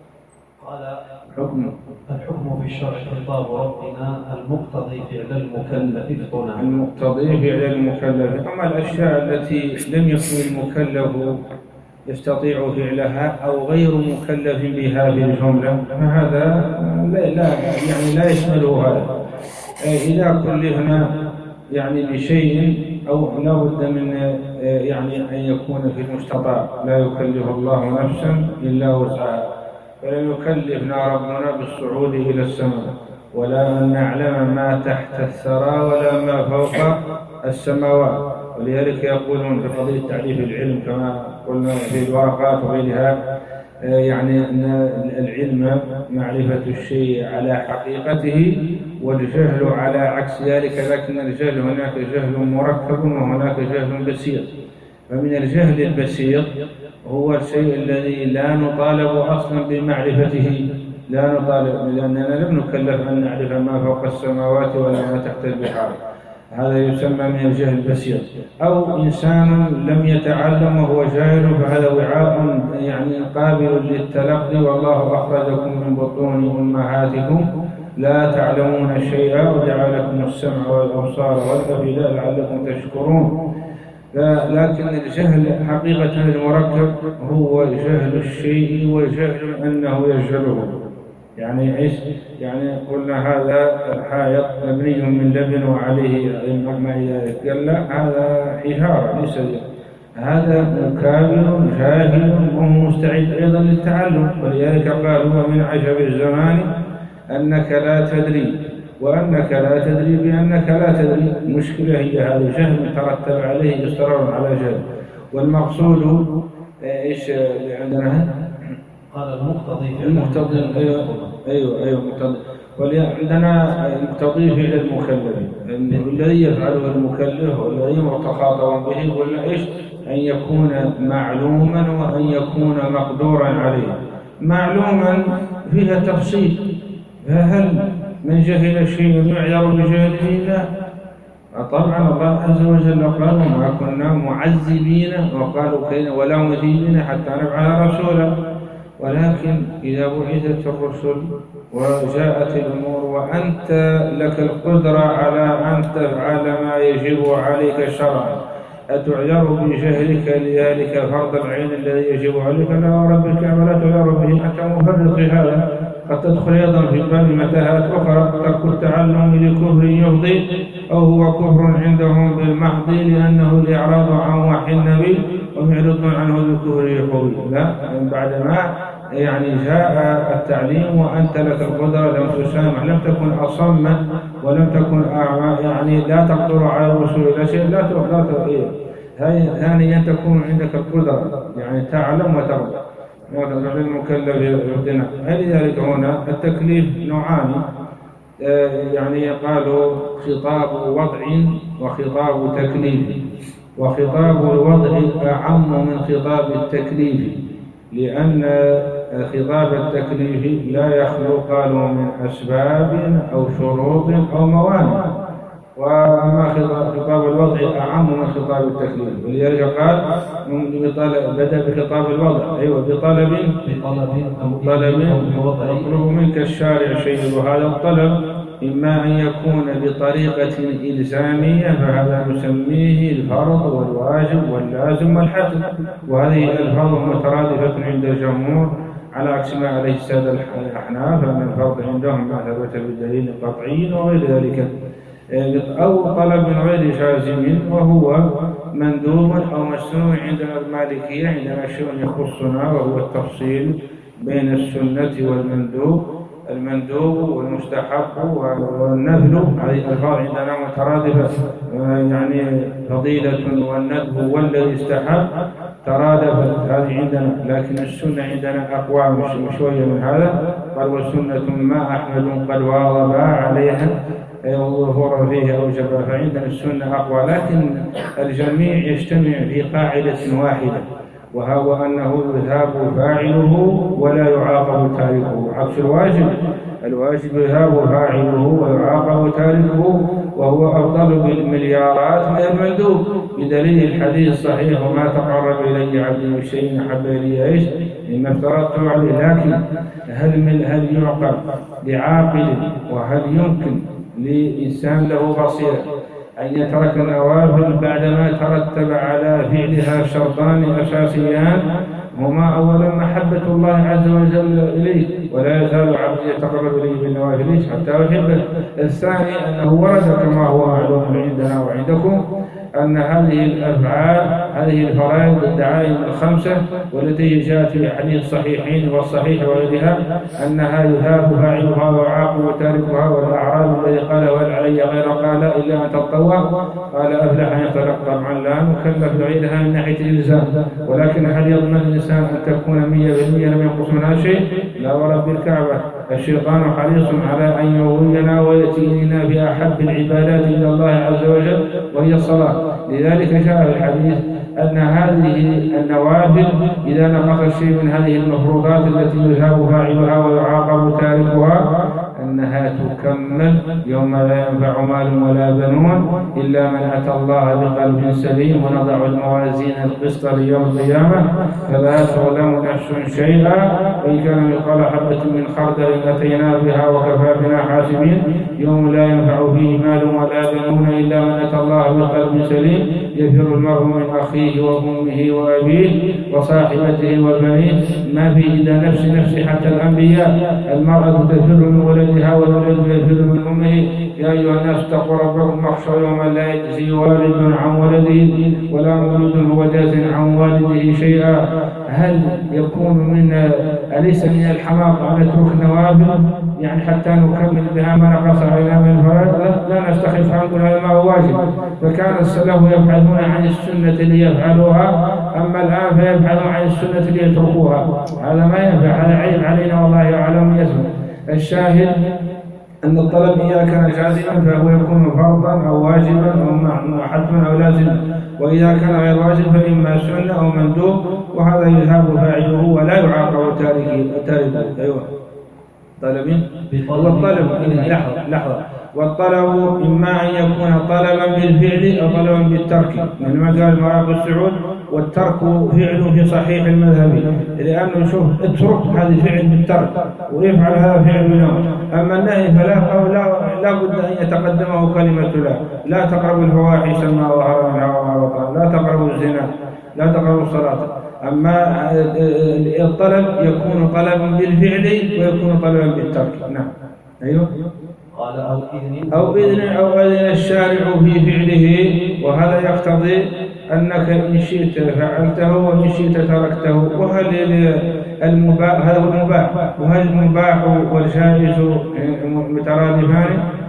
قال حكم الحكم في الشرع خطاب ربنا المقتضي فعل المكلف افتنا المقتضي فعل المكلف. أما الأشياء التي لم يكن المكلف يستطيع فعلها أو غير مكلف بها بالجملة فهذا لا, لا يعني لا يشمله هذا. إذا كلفنا يعني بشيء أو لا بد من يعني أن يكون في المستطاع، لا يكلف الله نفسا إلا وسعها، فلم يكلفنا ربنا بالصعود إلى السماء ولا أن نعلم ما تحت الثرى ولا ما فوق السماوات. ولذلك يقولون في قضية تعريف العلم كما قلنا في الورقات وغيرها يعني أن العلم معرفة الشيء على حقيقته والجهل على عكس ذلك، لكن الجهل هناك جهل مركب وهناك جهل بسيط. فمن الجهل البسيط هو الشيء الذي لا نطالب أصلا بمعرفته، لا نطالب لأننا لم نكلف أن نعرف ما فوق السماوات ولا ما تحت البحار، هذا يسمى من الجهل البسيط. أو إنسان لم يتعلم وهو جاهل فهذا وعاء يعني قابل للتلقي، والله أخرجكم من بطون أمهاتكم لا تعلمون شيئا وجعل لكم السمع والأبصار والأفئدة لعلكم تشكرون. لكن الجهل حقيقة المركب هو جهل الشيء وجهل أنه يجهله. يعني ايش؟ يعني قلنا هذا الحائط مبني من لبن وعليه الماء، إذا قال لا هذا حجارة ليس، هذا مكابر جاهل وهو مستعد أيضا للتعلم. ولذلك قال هو من عجب الزمان أنك لا تدري وأنك لا تدري بأنك لا تدري. المشكلة هي هذا الجهل ترتب عليه إصرار على جهل. والمقصود ايش اللي عندنا؟ قال المقتضي المقتضي ايوه ايوه ايوه مقتضي. وعندنا المقتضي فعل المكلف الذي يفعله المكلف والذي متخاطب به، قلنا ايش؟ ان يكون معلوما وان يكون مقدورا عليه. معلوما فيها تفصيل، فهل من جهل شيء يعذر بجهله؟ لا طبعا. الله عز وجل قال وما كنا معذبين وقالوا كينا ولا مثيبين حتى نبعث رسولا. ولكن إذا بعثت الرسل وجاءت الأمور وأنت لك القدرة على أن تفعل ما يجب عليك شرعا، أتعذر بجهلك لذلك فرض العين الذي يجب عليك؟ لا ربك ولا تعذر به، أنت مفرط في هذا. قد تدخل أيضا في باب متاهات أخرى، ترك التعلم لكفر يفضي أو هو كفر عندهم بالمحض لأنه الإعراض عن وحي النبي ومعرض عنه بالكفر يقوي. لا، بعدما يعني جاء التعليم وأنت لك القدرة لم تسامح، لم تكن أصم ولم تكن أعمى، يعني لا تقدر على الوصول إلى شيء، لا تقدر إيه. ثانيا تكون عندك القدرة يعني تعلم وتقدر. المكلف يردنا. لذلك هنا التكليف نوعان، يعني قالوا خطاب وضع وخطاب تكليف، وخطاب الوضع أعم من خطاب التكليف لأن خطاب التكليف لا يخلو قالوا من أسباب أو شروط أو موانع، وأما خطاب الوضع أعم من خطاب التكليف. ولذلك قال بدأ بخطاب الوضع أيوة بطلب بطلب مطلوب منك الشارع شيء، وهذا الطلب إما أن يكون بطريقة إلزامية فهذا نسميه الفرض والواجب واللازم والحتم، وهذه الألفاظ مترادفة عند الجمهور على عكس ما عليه السادة الأحناف أن الفرض عندهم ما ثبت بالدليل قطعي وغير ذلك، أو طلب غير جازم وهو مندوب أو مسنون. عندنا المالكية عندنا شيء يخصنا وهو التفصيل بين السنة والمندوب، المندوب والمستحب والنذل، هذه الألفاظ عندنا مترادفة، يعني فضيلة والندب والذي استحب ترادفت هذه عندنا، لكن السنة عندنا أقوى مش شوية من هذا. قال والسنة ما أحمد قد واظب عليها وظهور فيه أوجب، فعندنا السنة أقوى، لكن الجميع يجتمع في قاعدة واحدة وهو أنه يثاب فاعله ولا يعاقب تاركه، عكس الواجب. الواجب يثاب فاعله ويعاقب تاركه، وهو أفضل بالمليارات من المندوب، بدليل الحديث الصحيح: وما تقرب إلي عبدي بشيء أحب إلي إيش مما افترضت عليه. لكن هل من هل يعقل لعاقل وهل يمكن لإنسان له بصيرة أن يترك النوافل بعدما ترتب على فعلها شرطان أساسيان هما: أولا محبة الله عز وجل إليه، ولا يزال عبدي يتقرب إليه بالنوافل حتى أحبه. الثاني أنه ورد كما هو معلوم عندنا وعندكم أن هذه الأفعال، هذه الفرائض الدعائم الخمسة والتي جاءت في حديث الصحيحين والصحيح وغيرها أنها يثاب فاعلها ويعاقب تاركها. والأعراب الذي قال: وهل علي غير قال إلا أن تطوع؟ قال: أفلح أن يختلق. طبعا لا نكلف غيرها من ناحية الإلزام، ولكن هل يضمن الإنسان أن تكون مية بالمية لم ينقص منها شيء؟ لا ورب الكعبة. الشيطان حريص على أن يغوينا ويأتينا بأحب العبادات إلى الله عز وجل وهي الصلاة. لذلك جاء في الحديث أن هذه النوافل إذا نقص شيء من هذه المفروضات التي يثاب فاعلها ويعاقب تاركها أنها تكمل يوم لا ينفع مال ولا بنون إلا من أتى الله بقلب سليم. ونضع الموازين القسط ليوم القيامة فلا تظلم نفس شيئا وإن كان مثقال حبة من خردل أتينا بها وكفى بنا حاسبين. يوم لا ينفع فيه مال ولا بنون إلا من أتى الله بقلب سليم. يفر المرء من أخيه وأمه وأبيه وصاحبته وبنيه، ما في إلا نفس نفس. حتى الأنبياء المرأة تفر من ولدها والولد يفر من أمه. يا أيها الناس اتقوا ربكم واخشوا يوما لا يجزي والد عن ولده ولا مولود هو جاز عن والده شيئا. هل يكون من أليس من الحماقة أن نترك نوافل يعني حتى نكمل بها ما نقص علينا من الفرائض؟ لا, لا نستخف عنكم هذا ما هو واجب. فكان السلف يبحثون عن السنة ليفعلوها، أما الآن فيبحثون عن السنة ليتركوها. هذا ما ينفع، هذا عيب علينا والله أعلم يسمع. الشاهد أن الطلب إذا كان جازما فهو يكون فرضا أو واجبا أو حتما أو لازما، وإذا كان غير واجب فإما سنة أو مندوب، وهذا يذهب فاعله ولا يعاقب تاركه. أيوه طلب. والطلب لحظة لحظة والطلب إما أن يكون طلبا بالفعل أو طلبا بالترك، من ما قال مراد السعود: والترك فعل في صحيح المذهب، لأنه شوف اترك هذا فعل بالترك ويفعل هذا فعل بنوم. أما النهي فلا لا, لا بد أن يتقدمه كلمة لا لا تقربوا الفواحش ما ظهر منها وما بطن، لا تقربوا الزنا، لا تقربوا الصلاة. أما الطلب يكون طلبا بالفعل ويكون طلبا بالترك. نعم. أيوه. قال أو إذن أو إذن أو أذن الشارع في فعله، وهذا يقتضي أنك إن شئت فعلته وإن شئت تركته. وهل المباح هذا هو المباح، وهل المباح والجائز مترادفان؟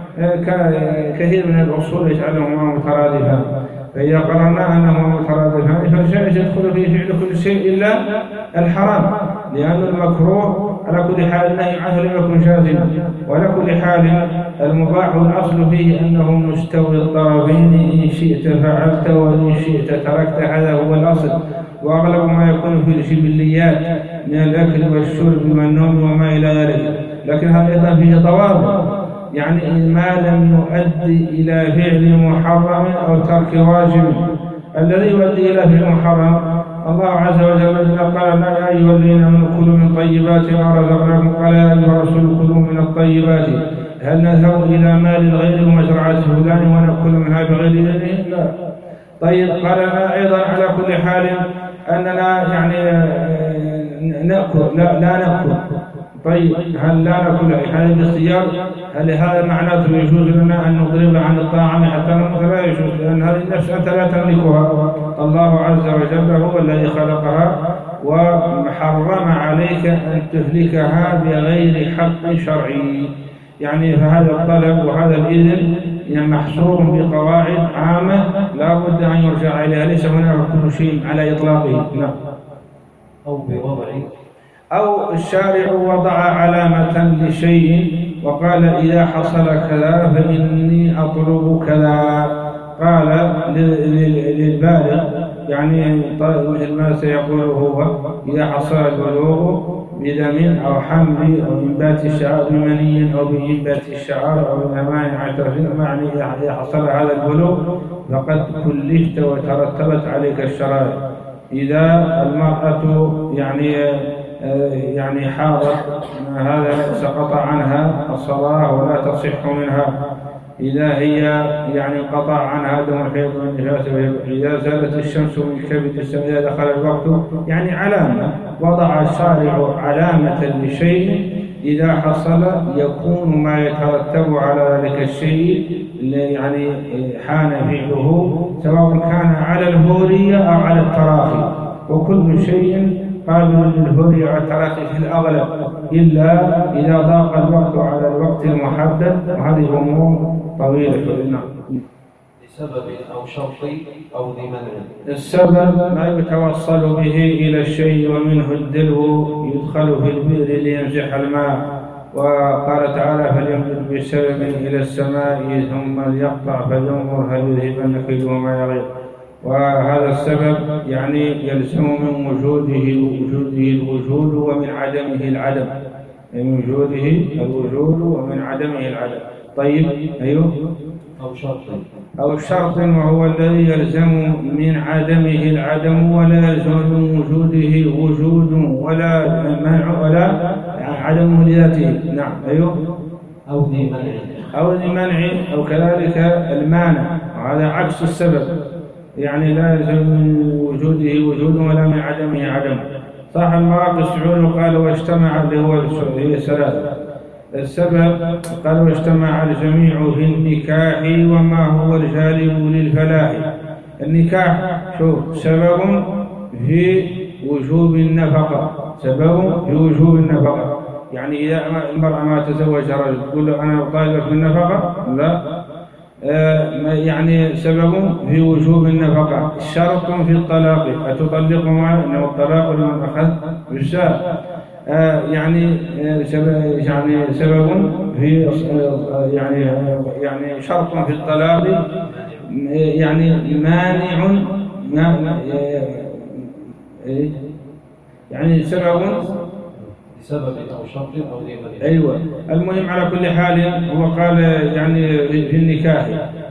كثير من الأصول يجعلهما مترادفان، فإذا قررنا أنهما مترادفان فالجائز يدخل في فعل كل شيء إلا الحرام، لأن المكروه على كل حال النهي عنه لم يكن جازما. وعلى كل حال المباح الأصل فيه أنه مستوي الطرفين، إن شئت فعلت وإن شئت تركت، هذا هو الأصل. وأغلب ما يكون في الجبليات من الأكل والشرب والنوم وما إلى ذلك، لكن هذا أيضا فيه ضوابط، يعني ما لم يؤدي إلى فعل محرم أو ترك واجب. الذي يؤدي إلى فعل محرم الله عز وجل قال: يا أيها الذين آمنوا كلوا من طيبات ما رزقناكم، قال: يا أيها الرسول كلوا من الطيبات. هل نذهب إلى مال الغير ومزرعة فلان ونأكل منها بغير إذنه؟ لا. طيب قال أيضا على كل حال أننا يعني نأكل لا, لا نأكل. طيب هل لا نأكل هذا الاختيار؟ هل هذا معناته يجوز لنا أن نضرب عن الطعام حتى نموت؟ لا يجوز، لأن هذه النفس أنت لا تملكها، الله عز وجل هو الذي خلقها وحرم عليك أن تهلكها بغير حق شرعي. يعني فهذا الطلب وهذا الإذن يعني محصور بقواعد عامة لا بد أن يرجع إليها، ليس هناك كل شيء على إطلاقه. نعم. أو بوضع أو الشارع وضع علامة لشيء وقال: إذا حصل كذا فإني أطلب كذا. قال للبالغ يعني مثل ما سيقول هو إذا حصل البلوغ بدم أو حمل أو إنبات الشعر بمني أو بإنبات الشعر أو بأمان عشرين، معني إذا حصل هذا البلوغ فقد كلفت وترتبت عليك الشرائع. إذا المرأة يعني يعني حاضت هذا سقط عنها الصلاة ولا تصح منها. إذا هي يعني انقطع عنها دم الحيض والنفاس، إذا زالت الشمس من كبد السماء، إذا دخل الوقت، يعني علامة وضع الشارع علامة لشيء إذا حصل يكون ما يترتب على ذلك الشيء يعني حان فعله، سواء كان على الهورية أو على التراخي، وكل شيء قابل للهورية على التراخي في الأغلب، إلا إذا ضاق الوقت على الوقت المحدد، وهذه أمور طويلة. لسبب أو شرط أو ذي منع. السبب ما يتوصل به إلى الشيء، ومنه الدلو يدخل في البئر ليمسح الماء، وقال تعالى فليمدد بسبب إلى السماء ثم ليقطع فلينظر هل يذهبن كيده ما يغيظ. وهذا السبب يعني يلزم من وجوده وجوده الوجود ومن عدمه العدم، من وجوده الوجود ومن عدمه العدم. طيب أيوه. أو شرط أو شرط وهو الذي يلزم من عدمه العدم، ولا يلزم من وجوده وجود ولا منع ولا عدمه لذاته. نعم أيوه. أو ذي منع أو ذي منع أو كذلك المانع، وهذا عكس السبب، يعني لا يلزم من وجوده وجود ولا من عدمه عدم. صح المراقي السعود قال واجتمع اللي هو الثلاثة. السبب قال واجتمع الجميع في النكاح وما هو الجالب للفلاح. النكاح شوف سبب في وجوب النفقة، سبب في وجوب النفقة، يعني إذا المرأة ما تزوج رجل تقول له أنا طالب في النفقة، لا، آه يعني سبب في وجوب النفقة. شرط في الطلاق أتطلق معه، إنه الطلاق لمن أخذ بالشاء. آه يعني آه سبب يعني سبب في آه يعني يعني شرط في الطلاق، يعني مانع ما آه يعني سبب سبب أو شرط أو ذي منع. أيوة. المهم على كل حال هو قال يعني في النكاح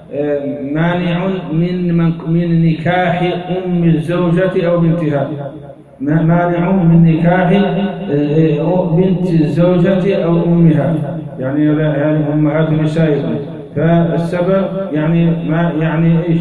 مانع من من نكاح أم الزوجة أو بنتها، مانع من نكاح بنت الزوجة أو أمها، يعني يعني أمهات نسائكم. فالسبب يعني ما يعني إيش؟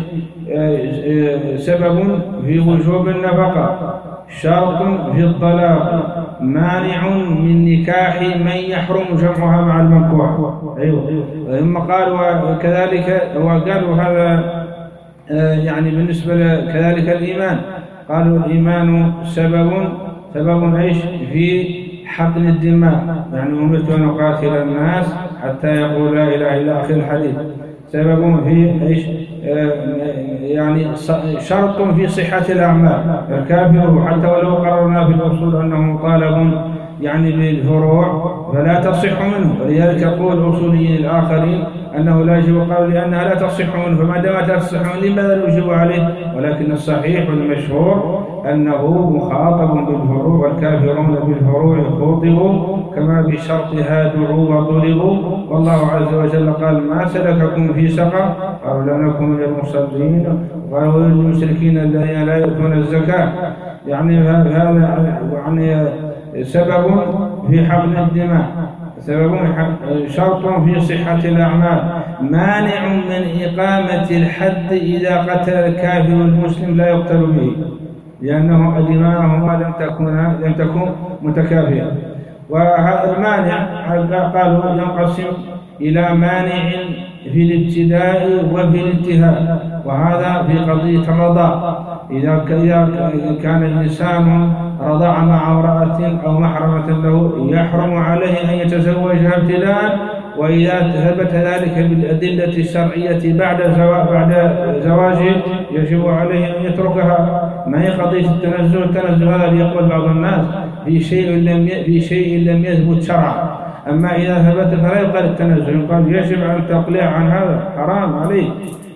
سبب في وجوب النفقة، شرط في الطلاق، مانع من نكاح من يحرم جمعها مع المنكوح. أيوة. ثم قالوا كذلك، وقالوا هذا يعني بالنسبة كذلك الإيمان، قالوا الإيمان سبب سبب إيش؟ في حقن الدماء، يعني أمرت أن أقاتل الناس حتى يقول لا إله إلا آخر الحديث. سبب في إيش؟ يعني شرط في صحة الأعمال. الكافر حتى ولو قررنا في الأصول أنه مطالب يعني بالفروع فلا تصح منه، ولذلك يقول الأصوليين الآخرين أنه لا يجب قول لأنها لا تصح منه، فما دام لا تصح منه لماذا نجيب عليه؟ ولكن الصحيح والمشهور أنه مخاطب بالفروع، والكافرون بالفروع خوطبوا كما بشرطها دعوا وطلبوا. والله عز وجل قال ما سلككم في سقر؟ قالوا لا نكن من المصلين، قالوا للمشركين الذين لا يؤتون الزكاة. يعني هذا يعني سبب في حقن الدماء، سبب شرط في صحة الأعمال، مانع من إقامة الحد إذا قتل الكافر المسلم لا يقتل به، لأنه دماءهما لم تكن لم تكن متكافئة. وهذا المانع قالوا ينقسم إلى مانع في الابتداء وفي الانتهاء، وهذا في قضية الرضاع. إذا كان الإنسان رضع مع امرأة أو محرمة له يحرم عليه أن يتزوجها ابتداء، وإذا ثبت ذلك بالأدلة الشرعية بعد بعد زواجه يجب عليه أن يتركها. ما هي قضية التنزل؟ التنزل هذا يقول بعض الناس في شيء لم في شيء لم يثبت شرعا، أما إذا ثبت فلا يقال التنزل، يقال يجب أن تقلع عن هذا، حرام عليه.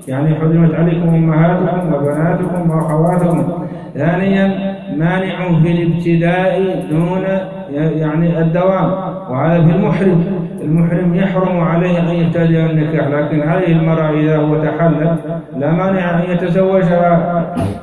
يعني حرمت عليكم أمهاتكم وبناتكم وأخواتكم. ثانيا مانع في الابتداء دون يعني الدوام، وهذا في المحرم. المحرم يحرم عليه أن يبتدئ النكاح، لكن هذه المرأة إذا هو تحلل لا مانع أن يتزوجها.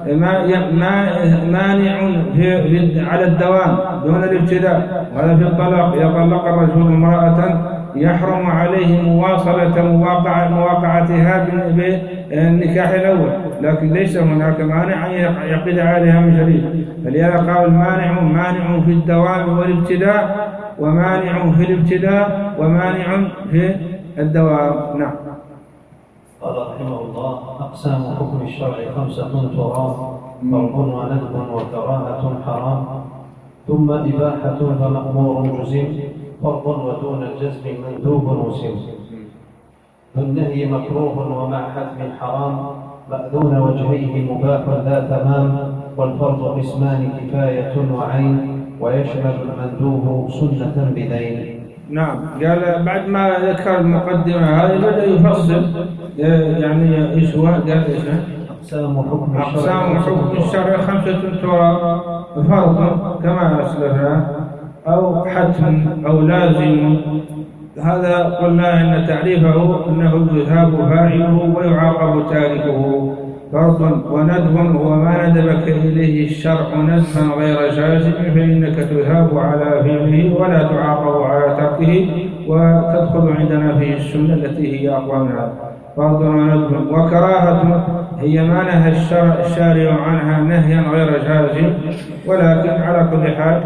مانع في على الدوام دون الابتداء، وهذا في الطلاق. إذا طلق الرجل امرأة يحرم عليه مواصلة مواقعة مواقعتها بالنكاح الأول، لكن ليس هناك مانع أن يعقد عليها من جديد. فلهذا قال المانع مانع في الدوام والابتداء، ومانع في الابتداء ومانع في الدوام. نعم. قال رحمه الله: أقسام حكم الشرع خمسة ترام: فرض وندب وكراهة حرام، ثم إباحة فمأمور جزم، فرض ودون الجزم مندوب وسم. فالنهي مكروه ومع حتم حرام، مأذون وجهيه مباح لا تمام، والفرض قسمان كفاية وعين، ويشمل المندوب سنة بدين. نعم. قال بعد ما ذكر المقدمة هذه بدأ يفصل يعني ايش هو. قال ايش؟ أقسام حكم الشرع أقسام حكم الشرع خمسة ترى: فرض كما أسلفنا، أو حتم أو لازم. هذا قلنا أن تعريفه أنه يثاب فاعله ويعاقب تاركه. فرض وندب هو ما ندبك إليه الشرع ندبا غير جازم، فإنك تثاب على فعله ولا تعاقب على تركه، وتدخل عندنا فيه السنة التي هي أقوى منها. فرض وندب. وكراهة هي ما نهى الشارع عنها نهيا غير جازم، ولكن على كل حال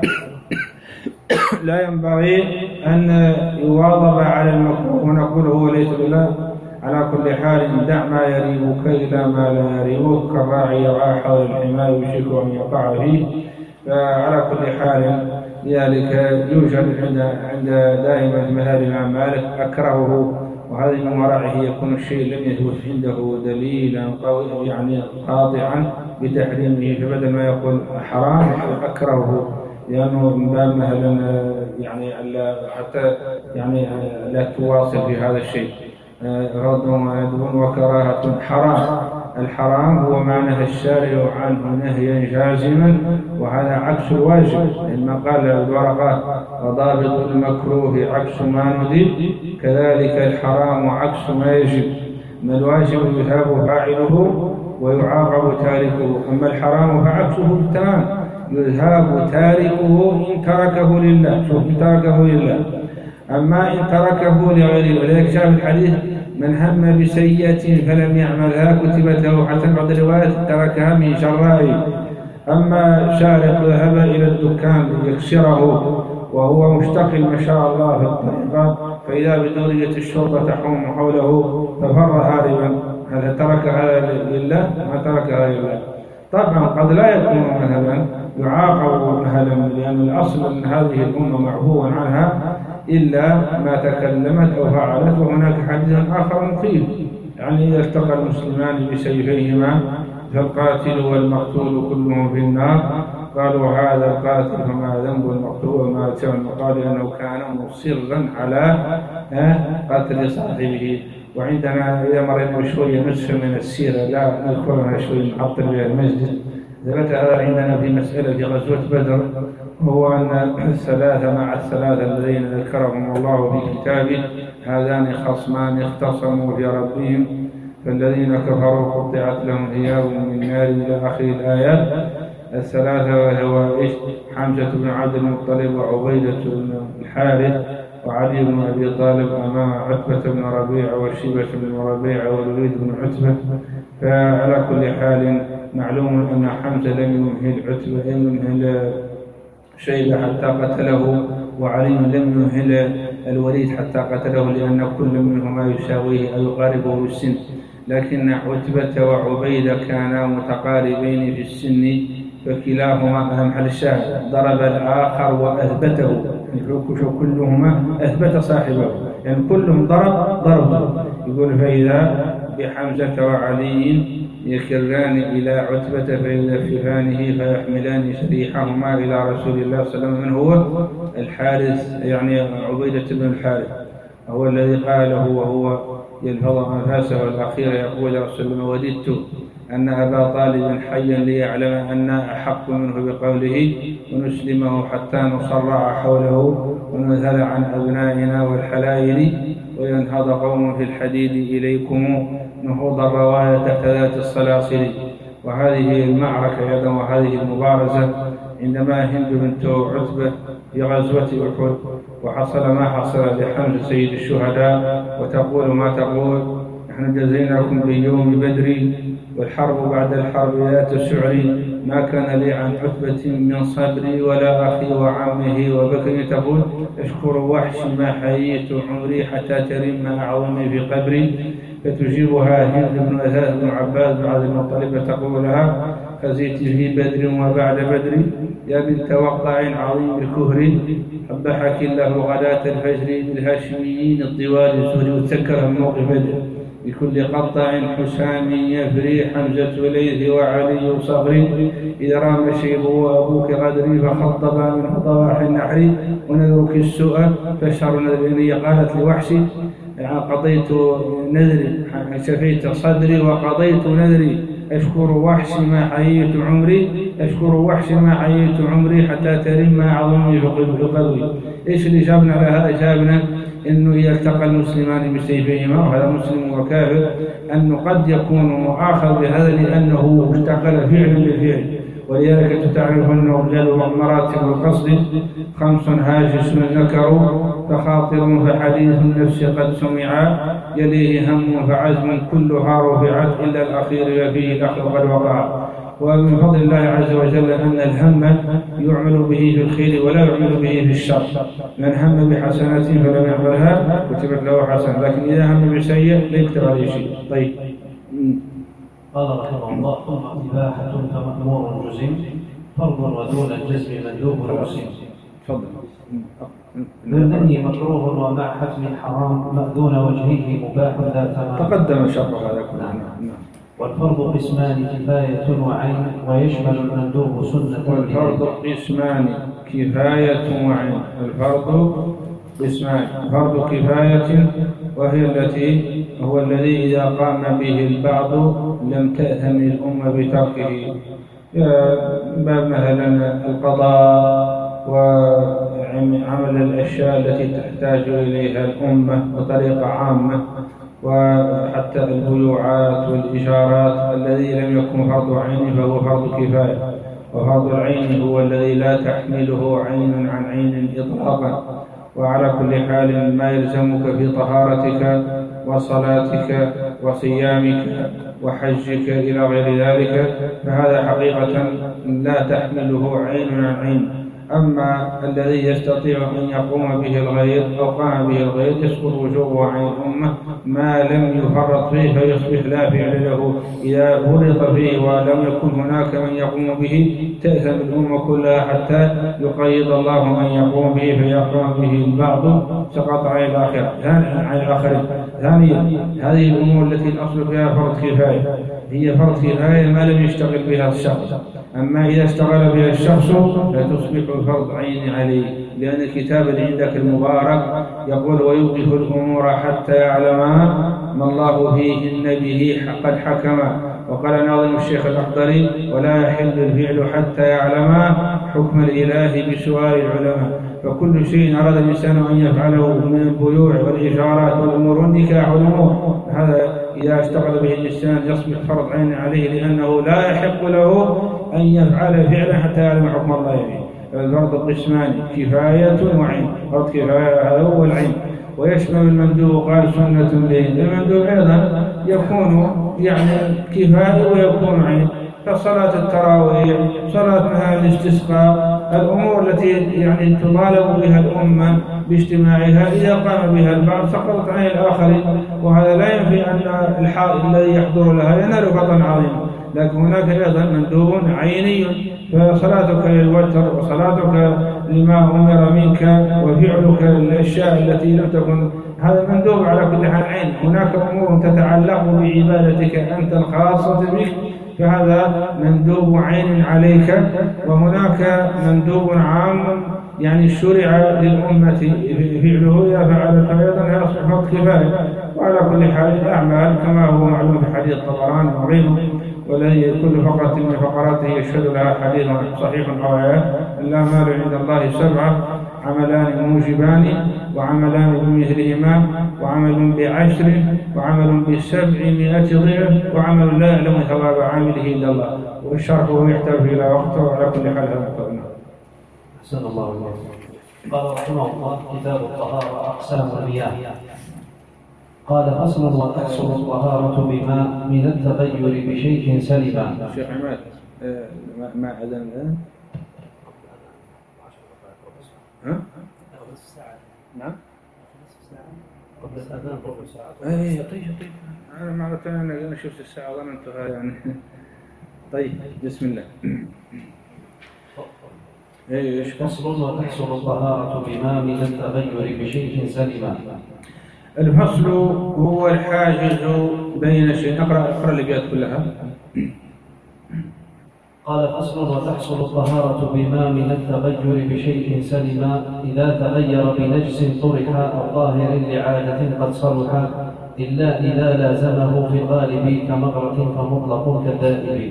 لا ينبغي أن يواظب على المكروه ونقول هو ليس بالله. على كل حال دع ما يريبك إلى ما لا يريبك، كالراعي يرعى حول الحمى يوشك أن يقع فيه. فعلى كل حال ذلك يوجد عند عند دائما مثال الإمام مالك أكرهه، وهذه من ورعه يكون الشيء لم يثبت عنده دليلا قوي يعني قاطعا بتحريمه، فبدل ما يقول حرام أكرهه، لأنه من باب مثلا يعني حتى يعني لا تواصل في هذا الشيء. رد وندب وكراهة حرام. الحرام هو ما نهى الشارع عنه نهيا جازما، وهذا عكس الواجب، لما قال الورقات: وضابط المكروه عكس ما ندب، كذلك الحرام عكس ما يجب. ما الواجب يثاب فاعله ويعاقب تاركه، أما الحرام فعكسه تمام، يذهب تاركه إن تركه لله. شوف، إن تركه لله. أما إن تركه لغيره، ولذلك جاء في الحديث: من هم بسيئة فلم يعملها كتبت له حسنة. بعض الروايات تركها من جراء. أما شارق ذهب إلى الدكان ليكسره وهو مشتغل ما شاء الله في الطريقة، فإذا بدورية الشرطة تحوم حوله ففر هاربا، هل تركها لله؟ ما تركها لله. طبعا قد لا يكون مثلا يعاقب مثلا، لأن الأصل أن هذه الأمة معفو عنها إلا ما تكلمت أو فعلت. وهناك حديث آخر مخيف، يعني إذا التقى المسلمان بسيفيهما فالقاتل والمقتول كلهم في النار، قالوا: هذا القاتل فما ذنب المقتول وما تم؟ قال: لأنه كان مصرا على قتل صاحبه. وعندنا إذا مرينا بشوية نصف من السيرة لا نذكرها شوي نعطل بها المسجد، ثبت هذا عندنا في مسألة في غزوة بدر، وهو أن الثلاثة مع الثلاثة الذين ذكرهم الله في كتابه: هذان خصمان اختصموا في ربهم، فالذين كفروا قطعت لهم ثياب من نار إلى آخر الآيات. الثلاثة وهو حمزة بن عبد المطلب وعبيدة بن الحارث وعلي بن أبي طالب أمام عتبة بن ربيعة وشيبة بن ربيعة والوليد بن عتبة. فعلى كل حال معلوم أن حمزة لم يمهل عتبة لم يمهل شيبة حتى قتله، وعلي لم يمهل الوليد حتى قتله، لأن كل منهما يساويه أو يقاربه بالسن. لكن عتبة وعبيدة كانا متقاربين في السن، فكلاهما أهم حل الشاهد ضرب الآخر وأثبته، كلهما أثبت صاحبه، يعني كلهم ضرب ضربه. يقول: فإذا بحمزة وعلي يكران إلى عتبة فيلففانه فيحملان شريحهما إلى رسول الله صلى الله عليه وسلم. من هو؟ الحارث، يعني عبيدة بن الحارث، هو الذي قاله وهو الفلسفة الأخيرة يقول رسول الله: وددت أن أبا طالب حيا ليعلم أن أحق منه بقوله ونسلمه حتى نصرع حوله ونذهل عن أبنائنا والحلائل وينهض قوم في الحديد إليكم نهوض الرواية تحت ذات الصلاصل. وهذه المعركة أيضا وهذه المبارزة عندما هند بنت عتبة في غزوة أحد وحصل ما حصل لحمزة سيد الشهداء وتقول ما تقول: نحن جزيناكم بيوم بدر والحرب بعد الحرب لا تسعري، ما كان لي عن عتبة من صبري ولا أخي وعمه وبكري. تقول: أشكر وحش ما حييت عمري حتى ترم أعظمي في قبري. فتجيبها هند بن أثاث بن عباس بن عبد المطلب تقول لها: خزيت في بدر وبعد بدر يا بنت وقع عظيم الكهر، قبحك الله غداة الفجر بالهاشميين الطوال الزهر. وتذكر موقف بدر: بكل قطع حسام يفري حمزة ليث وعلي صبري، إذا رام شيبه وأبوك غدري فخطب منه ضواح النحر، ونذرك السؤال فشر نذري. قالت لوحشي: قضيت نذري شفيت صدري وقضيت نذري، أشكر وحش ما حييت عمري، أشكر وحش ما حييت عمري حتى ترم أعظمي في قلبي. إيش اللي جابنا لهذا؟ جابنا إنه إذا التقى المسلمان بسيفيهما وهذا مسلم وكافر أنه قد يكون مؤاخذ بهذا لأنه اشتغل فعل بالفعل. ولذلك تعرف أنه جل مراتب القصد: خمس هاجس نكروا فخاطر فحديث النفس قد سمع، يليه هم فعزم كلها رفعت إلا الأخير فيه الأخذ قد وقع. ومن فضل الله عز وجل أن الهم يعمل به في الخير ولا يعمل به في الشر. من هم بحسنة فلم يعملها كتبت له حسنة، لكن إذا هم بسيء لا يكتب عليه شيء. طيب. قال رحمه الله: ثم إباحة فمأمور جزم فرض ودون الجزم مندوب وسم. تفضل. بالنهي مكروه ومع حتم حرام مأذون وجهه مباح ذات ما تقدم شرح هذا كله. نعم. والفرض قسمان كفاية وعين ويشمل المندوب سنة. والفرض قسمان كفاية وعين. الفرض قسمان: فرض كفاية وهي التي هو الذي إذا قام به البعض لم تأثم الأمة بتركه، باب مثلا القضاء وعمل الأشياء التي تحتاج إليها الأمة بطريقة عامة، وحتى البيوعات والإجارات الذي لم يكن فرض عين فهو فرض كفاية. وفرض العين هو الذي لا تحمله عين عن عين إطلاقا. وعلى كل حال ما يلزمك في طهارتك وصلاتك وصيامك وحجك إلى غير ذلك فهذا حقيقة لا تحمله عين عن عين. أما الذي يستطيع أن يقوم به الغير أو قام به الغير يسقط وجوبه عن الأمة ما لم يفرط فيه فيصبح لا فعل له. إذا فرط فيه ولم يكن هناك من يقوم به تأثم الأمة كلها حتى يقيد الله من يقوم به فيقوم به البعض سقط عن الآخر عن الآخرين. ثانيا هذه الأمور التي الأصل فيها فرض كفاية هي فرض كفاية ما لم يشتغل بها الشخص. أما إذا اشتغل بها الشخص فتصبح فرض عين عليه، لأن الكتاب اللي عندك المبارك يقول: ويوقف الأمور حتى يعلم ما الله فيهن به قد حكم. وقال ناظم الشيخ الأخضري: ولا يحل الفعل حتى يعلم حكم الإله بسؤال العلماء. فكل شيء أراد الإنسان أن يفعله من البيوع والإجارات والأمور والنكاح والأمور هذا إذا اشتغل به الإنسان يصبح فرض عين عليه، لأنه لا يحق له أن يفعل فعلا حتى يعلم حكم الله فيه. فالفرض قسمان كفاية وعين. فرض كفاية هذا هو العين. ويشمل المندوب قال سنة له. المندوب أيضا يكون يعني كفاية ويكون عين، كصلاة التراويح، صلاة مثلا الاستسقاء، الأمور التي يعني تطالب بها الأمة باجتماعها إذا قام بها البعض سقطت عن الآخرين. وهذا لا ينفي أن الحائط الذي يحضر لها ينال فضلا عظيما، لكن هناك أيضا مندوب عيني. فصلاتك للوتر وصلاتك لما أمر منك وفعلك الأشياء التي لم تكن هذا مندوب على كل حال عين. هناك أمور تتعلق بعبادتك أنت الخاصة بك فهذا مندوب عين عليك. وهناك مندوب عام يعني شرع للأمة فعله إذا فعلت أيضا يصبح فرض كفاية. وعلى كل حال الأعمال كما هو معلوم في حديث الطبراني وغيره، والذي كل فقرة من فقراته يشهد لها حديث صحيح أو آيات. الأعمال عند الله سبعة: عملان موجبان، وعملان بمثلهما، وعمل بعشر، وعمل بسبعمائة ضعف، وعمل لا يعلم ثواب عامله إلا الله. وشرحه يحتاج إلى وقت، وعلى كل حال هذا قلنا. أحسن الله إليك. قال رحمه الله: كتاب الطهارة، أقسام المياه. قال: فصل: وتحصل الطهارة بماء من التغير بشيء سلبا. شيخ عماد ما أذن الآن؟ ها؟ نعم؟ قبل الأذان ربع ساعة. أي طيب طيب. أنا معناته أنا شفت الساعة ظننتها يعني. طيب بسم الله. ايش؟ فصل: وتحصل الطهارة بماء من التغير بشيء سلبا. الفصل هو الحاجز بين الشيء. اقرأ اقرأ الأبيات كلها. قال: فصل: وتحصل الطهارة بما من التغير بشيء سلما إذا تغير بنجس طرح أو طاهر لعادة قد صلح، إلا إذا لازمه في الغالب كمغرة فمطلق كالدائب.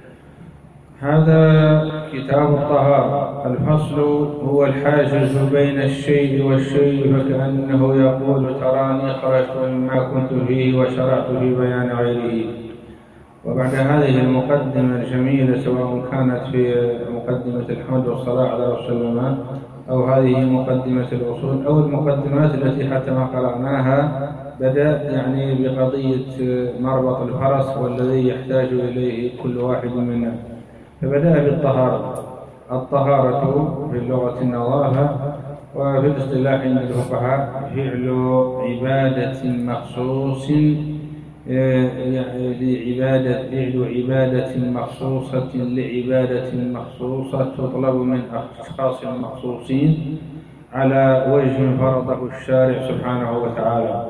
هذا كتاب الطهارة. الفصل هو الحاجز بين الشيء والشيء، فكأنه يقول: تراني خرجت مما كنت فيه وشرعت في بيان غيره. وبعد هذه المقدمة الجميلة، سواء كانت في مقدمة الحمد والصلاة على رسول الله، أو هذه مقدمة الأصول، أو المقدمات التي حتى ما قرأناها، بدأ يعني بقضية مربط الفرس والذي يحتاج إليه كل واحد منا. فبدأ بالطهارة. الطهارة في اللغة النظافة، وفي الاصطلاح عند الفقهاء فعل عبادة مخصوص لعبادة فعل عبادة مخصوصة لعبادة مخصوصة تطلب من أشخاص مخصوصين على وجه فرضه الشارع سبحانه وتعالى.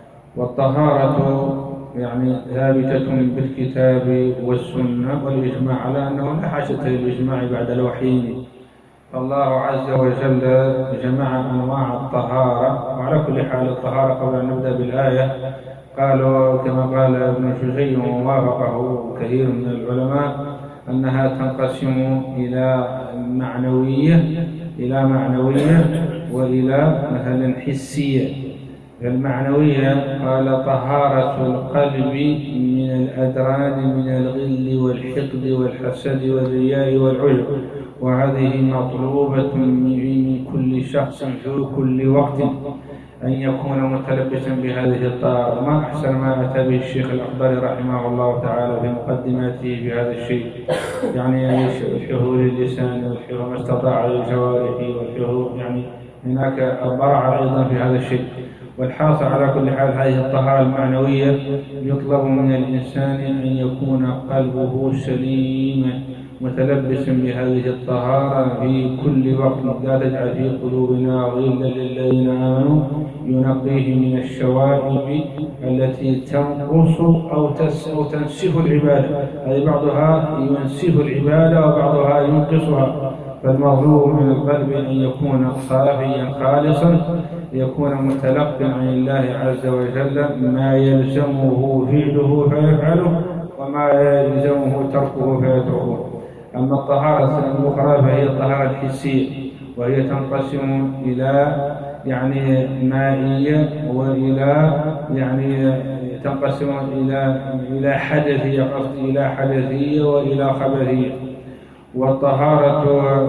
والطهارة يعني ثابتة بالكتاب والسنة والإجماع، على أنه لا حاجة للإجماع بعد الوحيين. فالله عز وجل جمع أنواع الطهارة. وعلى كل حال الطهارة، قبل أن نبدأ بالآية، قالوا كما قال ابن جزي ووافقه كثير من العلماء أنها تنقسم إلى معنوية إلى معنوية وإلى مثلا حسية. المعنوية قال: طهارة القلب من الأدران من الغل والحقد والحسد والرياء والعجب، وهذه مطلوبة من كل شخص في كل وقت أن يكون متلبسا بهذه الطهارة. ما أحسن ما أتى به الشيخ الأخضر رحمه الله تعالى في مقدماته في هذا الشيء، يعني الحفظ للسان والحفظ ما استطاع للجوارح والحفظ، يعني هناك برع أيضا في هذا الشيء. والحاصل على كل حال هذه الطهارة المعنوية يطلب من الإنسان أن يكون قلبه سليما متلبسا بهذه الطهارة في كل وقت. لا تجعل في قلوبنا غلا للذين آمنوا ينقيه من الشوائب التي تنقص أو تنسف العبادة. أي بعضها ينسف العبادة وبعضها ينقصها. فالمطلوب من القلب أن يكون صافيا خالصا، يكون متلقا عن الله عز وجل ما يلزمه فعله فيفعله وما يلزمه تركه فيتركه. أما الطهارة الأخرى فهي الطهارة الحسية، وهي تنقسم إلى يعني مائية وإلى يعني تنقسم إلى إلى حدثية، قصدي إلى حدثية وإلى خبثية. والطهارة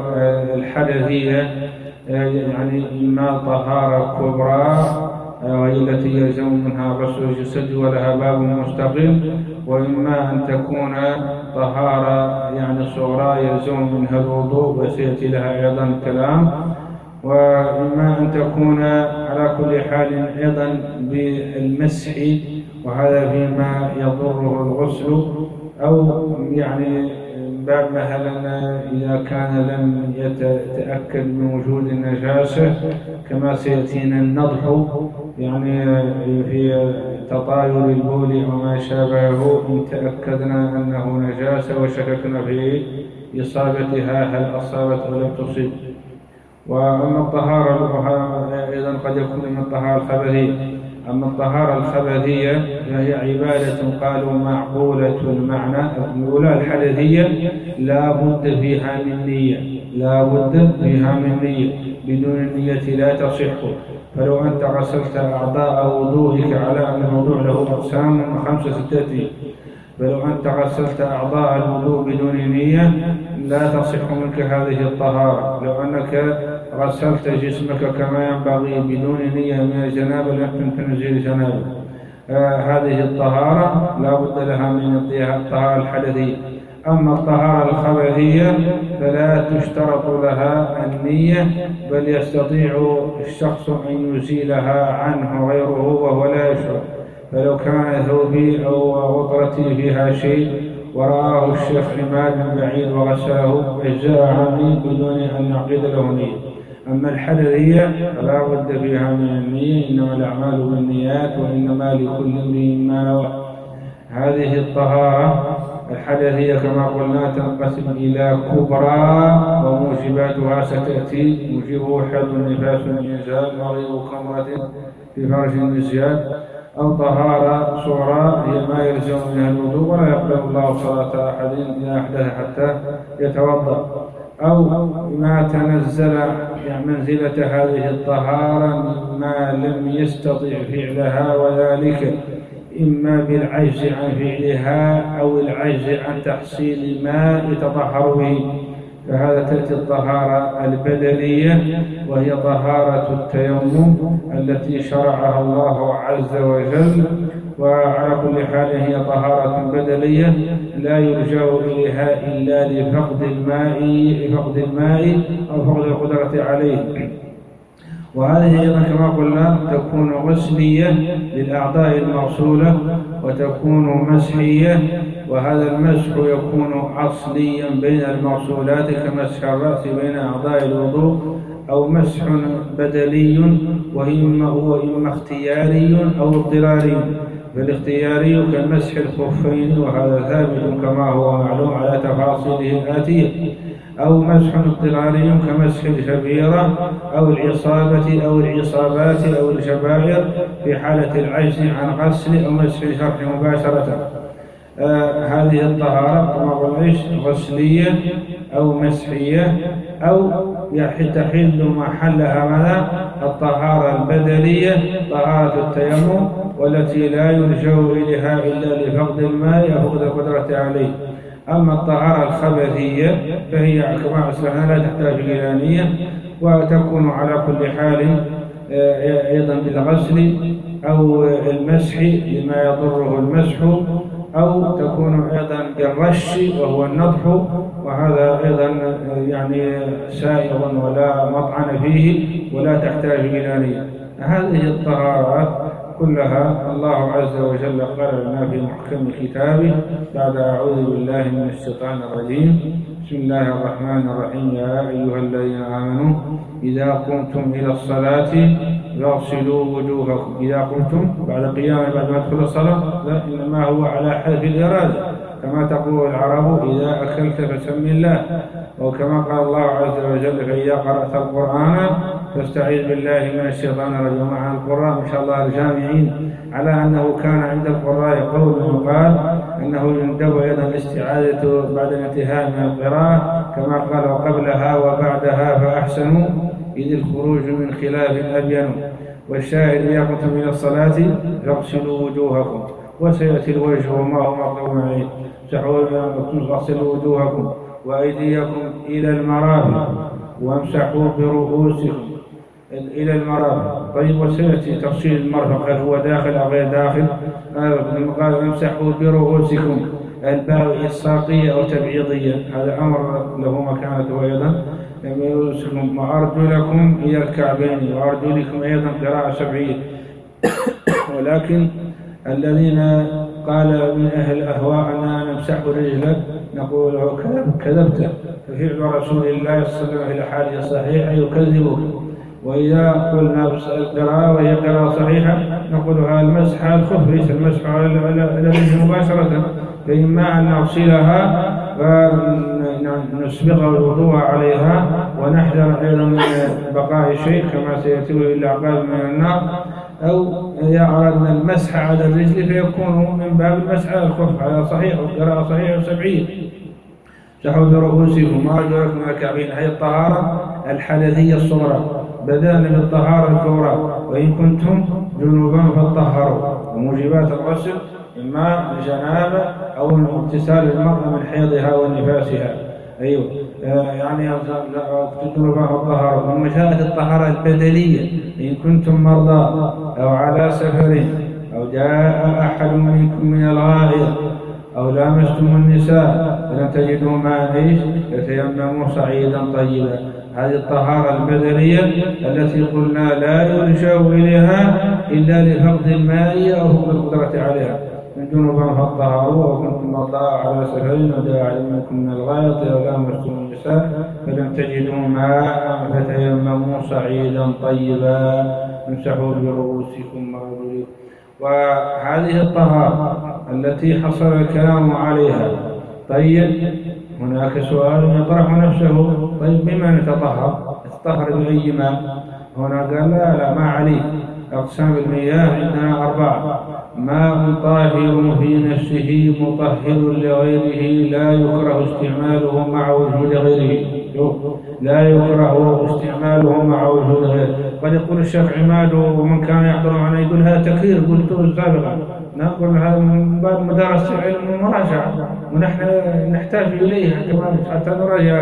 الحدثية يعني إما طهارة كبرى وهي التي يلزم منها غسل الجسد ولها باب مستقل، وإما أن تكون طهارة يعني صغرى يلزم منها الوضوء وسيأتي لها أيضا كلام، وإما أن تكون على كل حال أيضا بالمسح، وهذا فيما يضره الغسل، أو يعني باب مثلا إذا كان لم يتأكد من وجود النجاسة، كما سيأتينا النضح يعني في تطاير البول وما شابهه، إن تأكدنا أنه نجاسة وشككنا في إصابتها هل أصابت أو لم تصب. وأما الطهارة أيضا قد يكون من الطهارة الخبثية. أما الطهارة الخبثية فهي عبادة قالوا معقولة المعنى. الأولى الحدثية لا بد فيها من نية، لا بد فيها من نية، بدون النية لا تصح. فلو أنت غسلت أعضاء وضوئك على أن الموضوع له أقسام خمسة ستة، فلو أنت غسلت أعضاء الوضوء بدون نية لا تصح منك هذه الطهارة. لو أنك غسلت جسمك كما ينبغي بدون نية من الجنابة لا يمكن تنزيل جنابة. آه هذه الطهارة لا بد لها من الطهارة الحدثية. أما الطهارة الخبثية فلا تشترط لها النية، بل يستطيع الشخص أن يزيلها عنه غيره وهو لا يشعر. فلو كان ثوبي أو غطرتي فيها شيء ورآه الشيخ عماد من بعيد وغسله أجزاء عني بدون أن يعقد له نية. أما الحدثية فلا بد فيها من النية، إنما الأعمال بالنيات وإنما لكل امرئ ما نوى. هذه الطهارة الحدثية كما قلنا تنقسم إلى كبرى وموجباتها ستأتي. موجبه حد النفاس والإنزال وغير كمرة في فرج النسيان، أو طهارة صغرى هي ما يلزم منها الوضوء ولا يقبل الله صلاة أحد إذا أحدث حتى يتوضأ، أو ما تنزل يعني منزلة هذه الطهارة مما لم يستطع فعلها، وذلك إما بالعجز عن فعلها أو العجز عن تحصيل ماء يتطهر به. فهذا تأتي الطهارة البدنية وهي طهارة التيمم التي شرعها الله عز وجل. وعلى كل حال هي طهارة بدنية لا يلجأ إليها إلا لفقد الماء لفقد الماء أو فقد القدرة عليه. وهذه أيضا كما قلنا تكون غسلية للأعضاء المغسولة وتكون مسحية، وهذا المسح يكون أصليا بين المغسولات كمسح الرأس بين أعضاء الوضوء، أو مسح بدلي وهو إما اختياري أو اضطراري. فالاختياري كمسح الخفين وهذا ثابت كما هو معلوم على تفاصيله الآتية، أو مسح اضطراري كمسح الجبيرة أو العصابة أو العصابات أو الجبائر في حالة العجز عن غسل أو مسح الجرح مباشرة. آه هذه الطهارة كما قلنا غسلية أو مسحية، أو تحل محلها ماذا؟ الطهارة البدنية طهارة التيمم، والتي لا يلجأ إليها إلا لفقد الماء أو فقد القدرة عليه. أما الطهارة الخبثية فهي كما أسلحنا لا تحتاج إلى نية، وتكون على كل حال أيضا بالغسل أو المسح لما يضره المسح، أو تكون أيضا بالرش وهو النضح، وهذا أيضا يعني سائغ ولا مطعن فيه ولا تحتاج إلى نية. هذه الطهارات كلها الله عز وجل قال لنا في محكم كتابه بعد أعوذ بالله من الشيطان الرجيم. بسم الله الرحمن الرحيم. يا أيها الذين آمنوا إذا قمتم إلى الصلاة فاغسلوا وجوهكم. إذا قمتم بعد قيام بعد ما تدخل الصلاة، لا، إنما هو على حذف الإرادة كما تقول العرب إذا أكلت فسم الله، وكما قال الله عز وجل فإذا قرأت القرآن فاستعيذ بالله من الشيطان الرجيم. مع القراء إن شاء الله الجامعين على أنه كان عند القراء قول يقال أنه يندب أيضا الاستعاذة بعد الانتهاء من القراءة كما قال وقبلها وبعدها فأحسنوا إذ الخروج من خلاف أبين. والشاهد إذا قمتم إلى الصلاة فاغسلوا وجوهكم، وسيأتي الوجه وما هو مقدور عليه. فاغسلوا وجوهكم وأيديكم إلى المرافق وامسحوا برؤوسكم إلى المرافق. طيب، وسيأتي تفصيل المرفق هل هو داخل أو غير داخل. قال امسحوا برؤوسكم، الباء إلصاقية أو تبعيضية، هذا أمر له مكانته أيضا. برؤوسكم وأرجلكم إلى الكعبين، وأرجلكم أيضا قراءة سبعية. ولكن الذين قال من أهل الأهواء أننا نمسح رجلك نقول له كذبت، ففعل رسول الله صلى الله عليه وسلم في الأحاديث الصحيحة يكذبك. وإذا قلنا القراءة وهي قراءة صحيحة نقول هذا المسح على الخف ليس المسح على الرجل مباشرة، فإما أن نغسلها ونسبغ الوضوء عليها ونحذر أيضا من بقاء شيء كما سيأتي إلى عقاب من النار، أو أردنا المسح على الرجل فيكون من باب المسح على الخف على صحيح والقراءة صحيح وسبعين. امسحوا برؤوسكم وأرجلكم إلى الكعبين. هي الطهارة الحدثية الصغرى. بدأنا بالطهارة الكبرى. وإن كنتم جنوبا فطهروا. وموجبات الغسل إما الجنابة أو اغتسال المرأة من حيضها ونفاسها. أيوه آه يعني جنوبا فطهروا. من مشاهد الطهارة البدنية إن كنتم مرضى أو على سفر أو جاء أحد منكم من الغائط أو لامستم النساء فلم تجدوا ماء فتيمموا صعيدا طيبا. هذه الطهارة البدنية التي قلنا لا يرجع إليها إلا لفقد الماء أو فقد القدرة عليها. من جنوبا فطهروا وكنتم مرضى على سفر وداعي منكم من الغائط أو لامستم النساء فلم تجدوا ماء فتيمموا صعيدا طيبا امسحوا برؤوسكم وأرجلكم. وهذه الطهارة التي حصل الكلام عليها. طيب هناك سؤال يطرح نفسه، طيب بما نتطهر؟ نتطهر بأي ماء؟ هنا قال لا لا ما عليك. أقسام المياه عندنا أربعة. ماء طاهر في نفسه مطهر لغيره لا يكره استعماله مع وجود غيره. لا يكره استعماله مع وجود غيره. قد يقول الشيخ عماد ومن كان يحضر معنا يقول هذا تكرير قلته سابقا. نقول هذا من باب مدارسة علم ومراجعة ونحن نحتاج إليه حتى نراجع.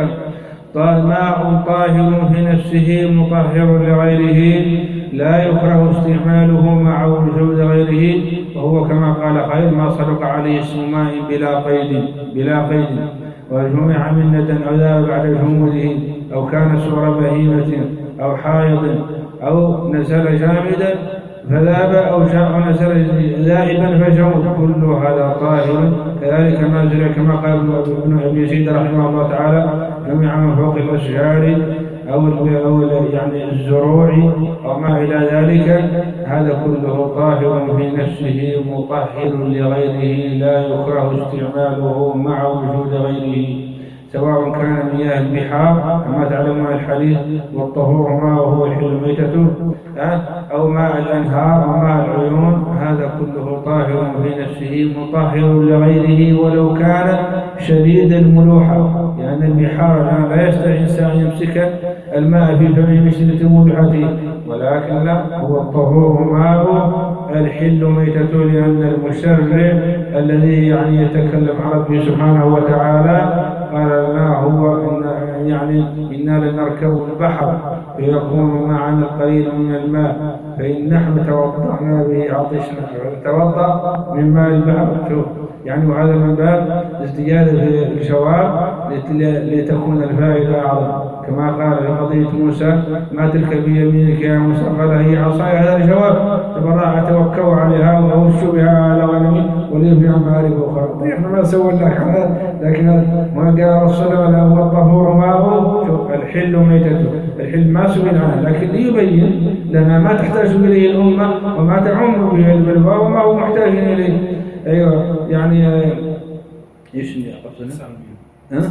ماء طاهر في نفسه مطهر لغيره لا يكره استعماله مع وجود غيره وهو كما قال خير ما صدق عليه اسم ماء بلا قيد بلا قيد وجمع من ندى أو ذاب بعد جموده أو كان سور بهيمة أو حائض أو نزل جامدا فذاب أو نزل ذائبا فجمد كل هذا طاهر. كذلك ما نزل كما قال ابن أبي يزيد رحمه الله تعالى جمع من فوق الأشجار أو أو يعني الزروع أو ما إلى ذلك هذا كله طاهر في نفسه مطهر لغيره لا يكره استعماله مع وجود غيره سواء كان مياه البحار كما تعلمون الحديث والطهور ماء وهو الحل ميتته أو ماء الأنهار أو ماء العيون. هذا كله طاهر في نفسه مطهر لغيره ولو كان شديد الملوحة لأن يعني البحار لا يستطيع إنسان يمسك الماء في فمه من شدة ملوحته ولكن لا هو الطهور ماء الحل ميتته لأن المشرع الذي يعني يتكلم عن ربه سبحانه وتعالى قال لنا هو إن يعني إنا لنركب البحر فيكون معنا قليل من الماء فإن نحن توضأنا به عطشنا نتوضأ من ماء البحر. شوف يعني وهذا من باب ازدياد الجواب لتكون الفائدة أعظم كما قال في قضية موسى ما تلك بيمينك يا موسى قال هي عصاي. هذا الجواب تبرع أتوكل عليها وأهش بها على غنمي ولي بها مآرب أخرى. طيب احنا ما سوى لك لكن ما قال رسول الله هو الطهور ماءه الحل ميتته. الحل ما سئل عنه لكن ليبين لنا ما تحتاج إليه الأمة وما تعم به البلوى وما هو محتاج إليه. أيوة يعني ايش اللي أقصده؟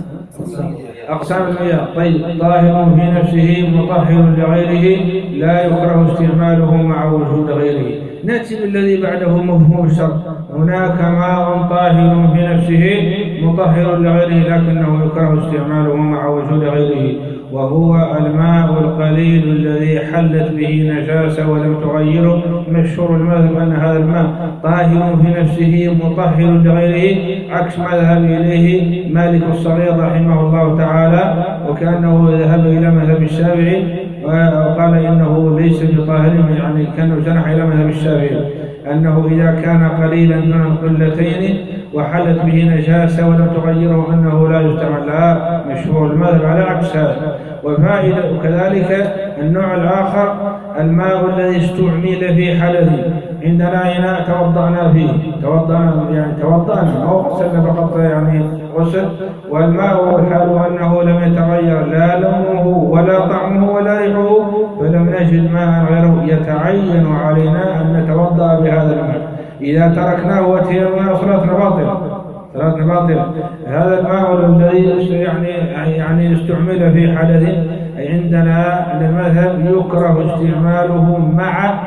أقسام المياه. طيب طاهر في نفسه مطهر لغيره لا يكره استعماله مع وجود غيره. نأتي بالذي بعده مفهوم الشرط. هناك ماء طاهر في نفسه مطهر لغيره لكنه يكره استعماله مع وجود غيره وهو الماء القليل الذي حلت به نجاسة ولم تغيره. مشهور المذهب أن هذا الماء طاهر في نفسه مطهر لغيره عكس ما ذهب إليه مالك الصغير رحمه الله تعالى وكأنه ذهب إلى مذهب الشافعي وقال إنه ليس بطاهر يعني كأنه جنح إلى مذهب الشافعي أنه إذا كان قليلا من القلتين وحلت به نجاسة ولم تغيره أنه لا يستعمل. لا مشهور المذهب على عكس هذا. وفائدة كذلك النوع الآخر الماء الذي استعمل في حدث. عندنا إناء توضأنا فيه توضأنا يعني توضأنا أو غسلنا فقط يعني غسل والماء الحال أنه لم يتغير لا لونه ولا طعمه ولا ريحه فلم نجد ماء غيره يتعين علينا أن نتوضأ بهذا الماء. إذا تركناه وتيمنا صلاتنا باطلة صلاتنا باطلة. هذا الماء الذي يعني يعني استعمل في حدث عندنا عند المذهب يكره استعماله مع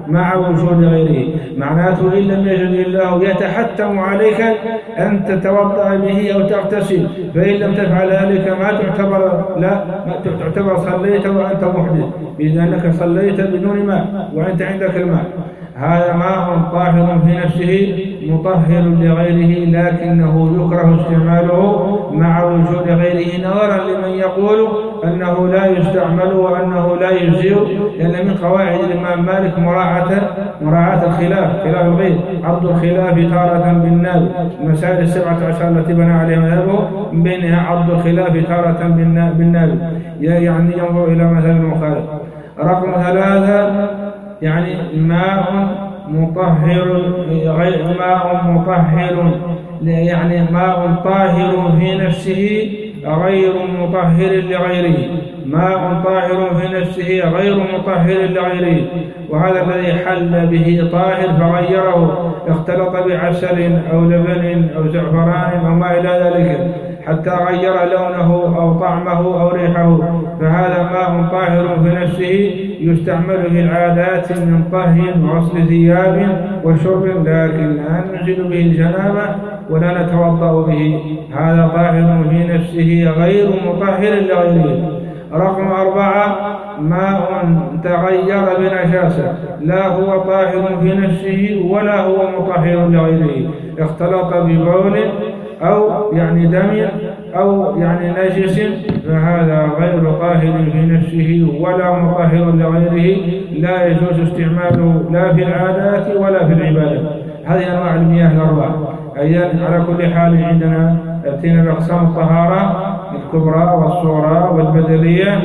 مع وجود غيره. معناته إن لم يجد الله يتحتم عليك أن تتوضأ به أو تغتسل، فإن لم تفعل ذلك ما تعتبر لا ما تعتبر صليت وأنت محدث، بأنك صليت بدون ماء وأنت عندك الماء. هذا ماء طاهر في نفسه مطهر لغيره، لكنه يكره استعماله مع وجود غيره، نظرا لمن يقول أنه لا يستعمل وأنه لا يجزئ، لأن من قواعد الإمام مالك مراعاة مراعاة الخلاف، خلاف الغير، عرض الخلاف تارة بالناب. المسائل السبعة عشر التي بنى عليها مذهبه من بينها عرض الخلاف تارة بالناب، يعني ينظر إلى مذهب المخالف. رقم ثلاثة يعني ماء مطهر غير ماء مطهر يعني ماء طاهر في نفسه غير مطهر لغيره، ماء طاهر في نفسه غير مطهر لغيره. وهذا الذي حل به طاهر فغيره، اختلط بعسل أو لبن أو زعفران أو ما إلى ذلك حتى غير لونه أو طعمه أو ريحه، فهذا ماء طاهر في نفسه يستعمل في العادات من طهي وغسل ثياب وشرب، لكن لا نزيل به الجنابة ولا نتوضأ به. هذا طاهر في نفسه غير مطهر لغيره. رقم أربعة ماء تغير بنجاسة، لا هو طاهر في نفسه ولا هو مطهر لغيره، اختلط ببول أو يعني دم أو يعني نجس، فهذا غير طاهر في نفسه ولا مطهر لغيره، لا يجوز استعماله لا في العادات ولا في العبادات. هذه أنواع المياه الأربعة. أي على كل حال عندنا يأتينا بأقسام الطهارة الكبرى والصغرى والبدلية،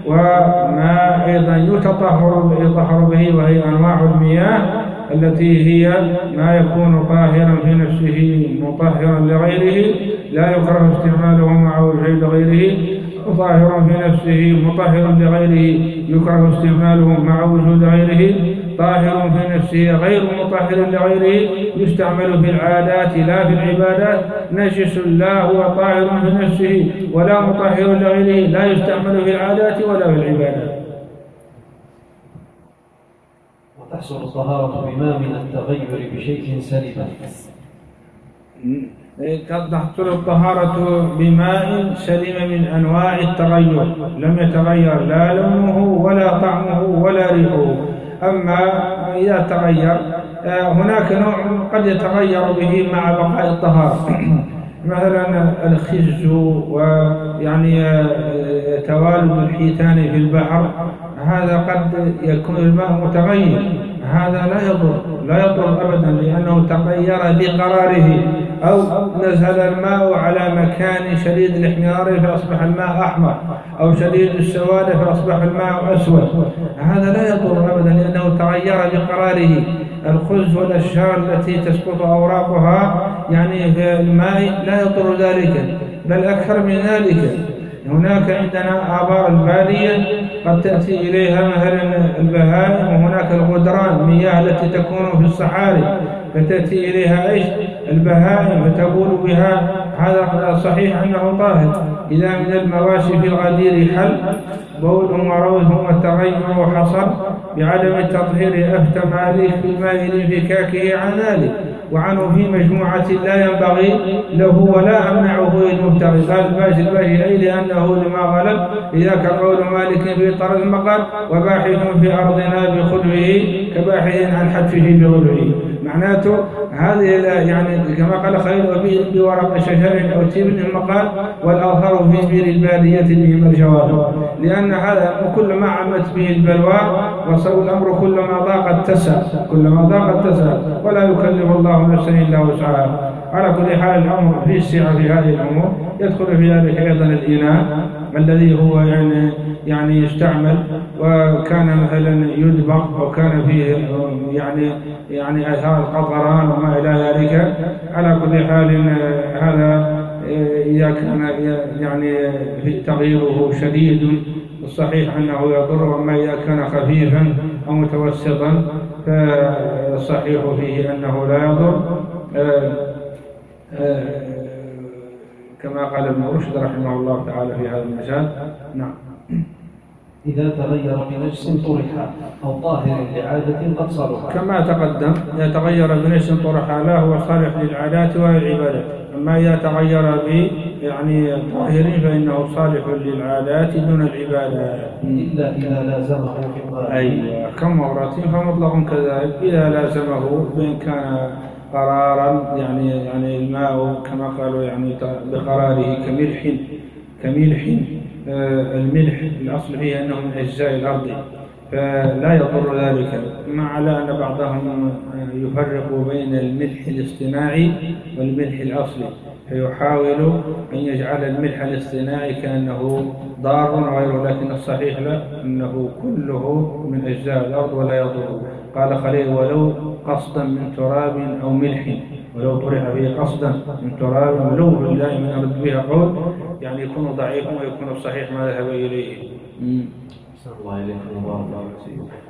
وما أيضا يتطهر يطهر به، وهي أنواع المياه التي هي ما يكون طاهرا في نفسه مطهرا لغيره، لا يكره استعماله مع وجود غيره، طاهر في نفسه مطهر لغيره يكره استعماله مع وجود غيره، طاهر في نفسه غير مطهر لغيره يستعمل في العادات لا في العبادات، نجس لا هو طاهر في نفسه ولا مطهر لغيره، لا يستعمل في العادات ولا في العبادات. وتحصل الطهارة بما من التغير بشيء سلبا. تحصل الطهارة بماء سلم من أنواع التغير، لم يتغير لا لونه ولا طعمه ولا ريحه. أما إذا تغير هناك نوع قد يتغير به مع بقاء الطهارة، مثلا الخز ويعني توالد الحيتان في البحر، هذا قد يكون الماء متغير، هذا لا يضر لا يضر أبدا لأنه تغير بقراره، أو نزل الماء على مكان شديد الاحمرار فأصبح الماء أحمر، أو شديد السواد فأصبح الماء أسود، هذا لا يضر أبدا لأنه تغير بقراره. الخز والأشجار التي تسقط أوراقها يعني في الماء لا يضر ذلك، بل أكثر من ذلك. هناك عندنا آبار البادية قد تأتي إليها مثلا البهائم، وهناك الغدران مياه التي تكون في الصحاري فتأتي إليها إيش البهائم فتبول بها، هذا صحيح أنه طاهر. إذا من المواشي في الغدير حل بول وروث والتغير وحصر بعدم التطهير أفتى مالك في الماء لانفكاكه عن ذلك، وعنه في مجموعة لا ينبغي له ولا أمنعه المبتغي. قال الباجي الباجي أي لأنه لما غلب إذاك قول مالك في طرد المقال وباحث في أرضنا بخلوه كباحث عن حتفه بغلوه. معناته هذه يعني كما قال خير بورق شجر أو تبن المقال والآخر في بير البادية بهم الجواب، لأن هذا كلما عمت به البلوى وصل الأمر كلما ضاق اتسع كلما ضاق اتسع ولا يكلف الله نفسا إلا وسعها. على كل حال الأمر في السعة في هذه الأمور. يدخل في ذلك أيضا الإناء الذي هو يعني يعني يستعمل وكان مثلا يدبغ وكان فيه يعني يعني آثار القطران وما إلى ذلك. على كل حال هذا إذا كان يعني تغييره شديد الصحيح أنه يضر، وما إذا كان خفيفا أو متوسطا فالصحيح فيه أنه لا يضر، كما قال ابن رشد رحمه الله تعالى في هذا المجال. نعم. إذا تغير بنجس طرح أو طاهر لعادة قد صلح. كما تقدم إذا تغير بنجس طرح لا هو صالح للعادات والعبادات، أما إذا تغير ب يعني طاهر فإنه صالح للعادات دون العبادات إلا إذا لازمه في أيوة كم مرة فمطلق كذلك إذا لازمه بإن كان قرارا يعني يعني الماء كما قالوا يعني بقراره كملح كملح آه الملح الأصل فيه أنه من أجزاء الأرض فلا يضر ذلك، مع على أن بعضهم يفرق بين الملح الاصطناعي والملح الأصلي فيحاول أن يجعل الملح الاصطناعي كأنه ضار غيره، لكن الصحيح لا أنه كله من أجزاء الأرض ولا يضر. قال خليل ولو قصدا من تراب أو ملح، ولو طرح فيه قصدا من تراب ولو بالله من أرد بها قول يعني يكون ضعيفا ويكون الصحيح ما ذهب إليه. الله إليكم وبارك الله فيكم.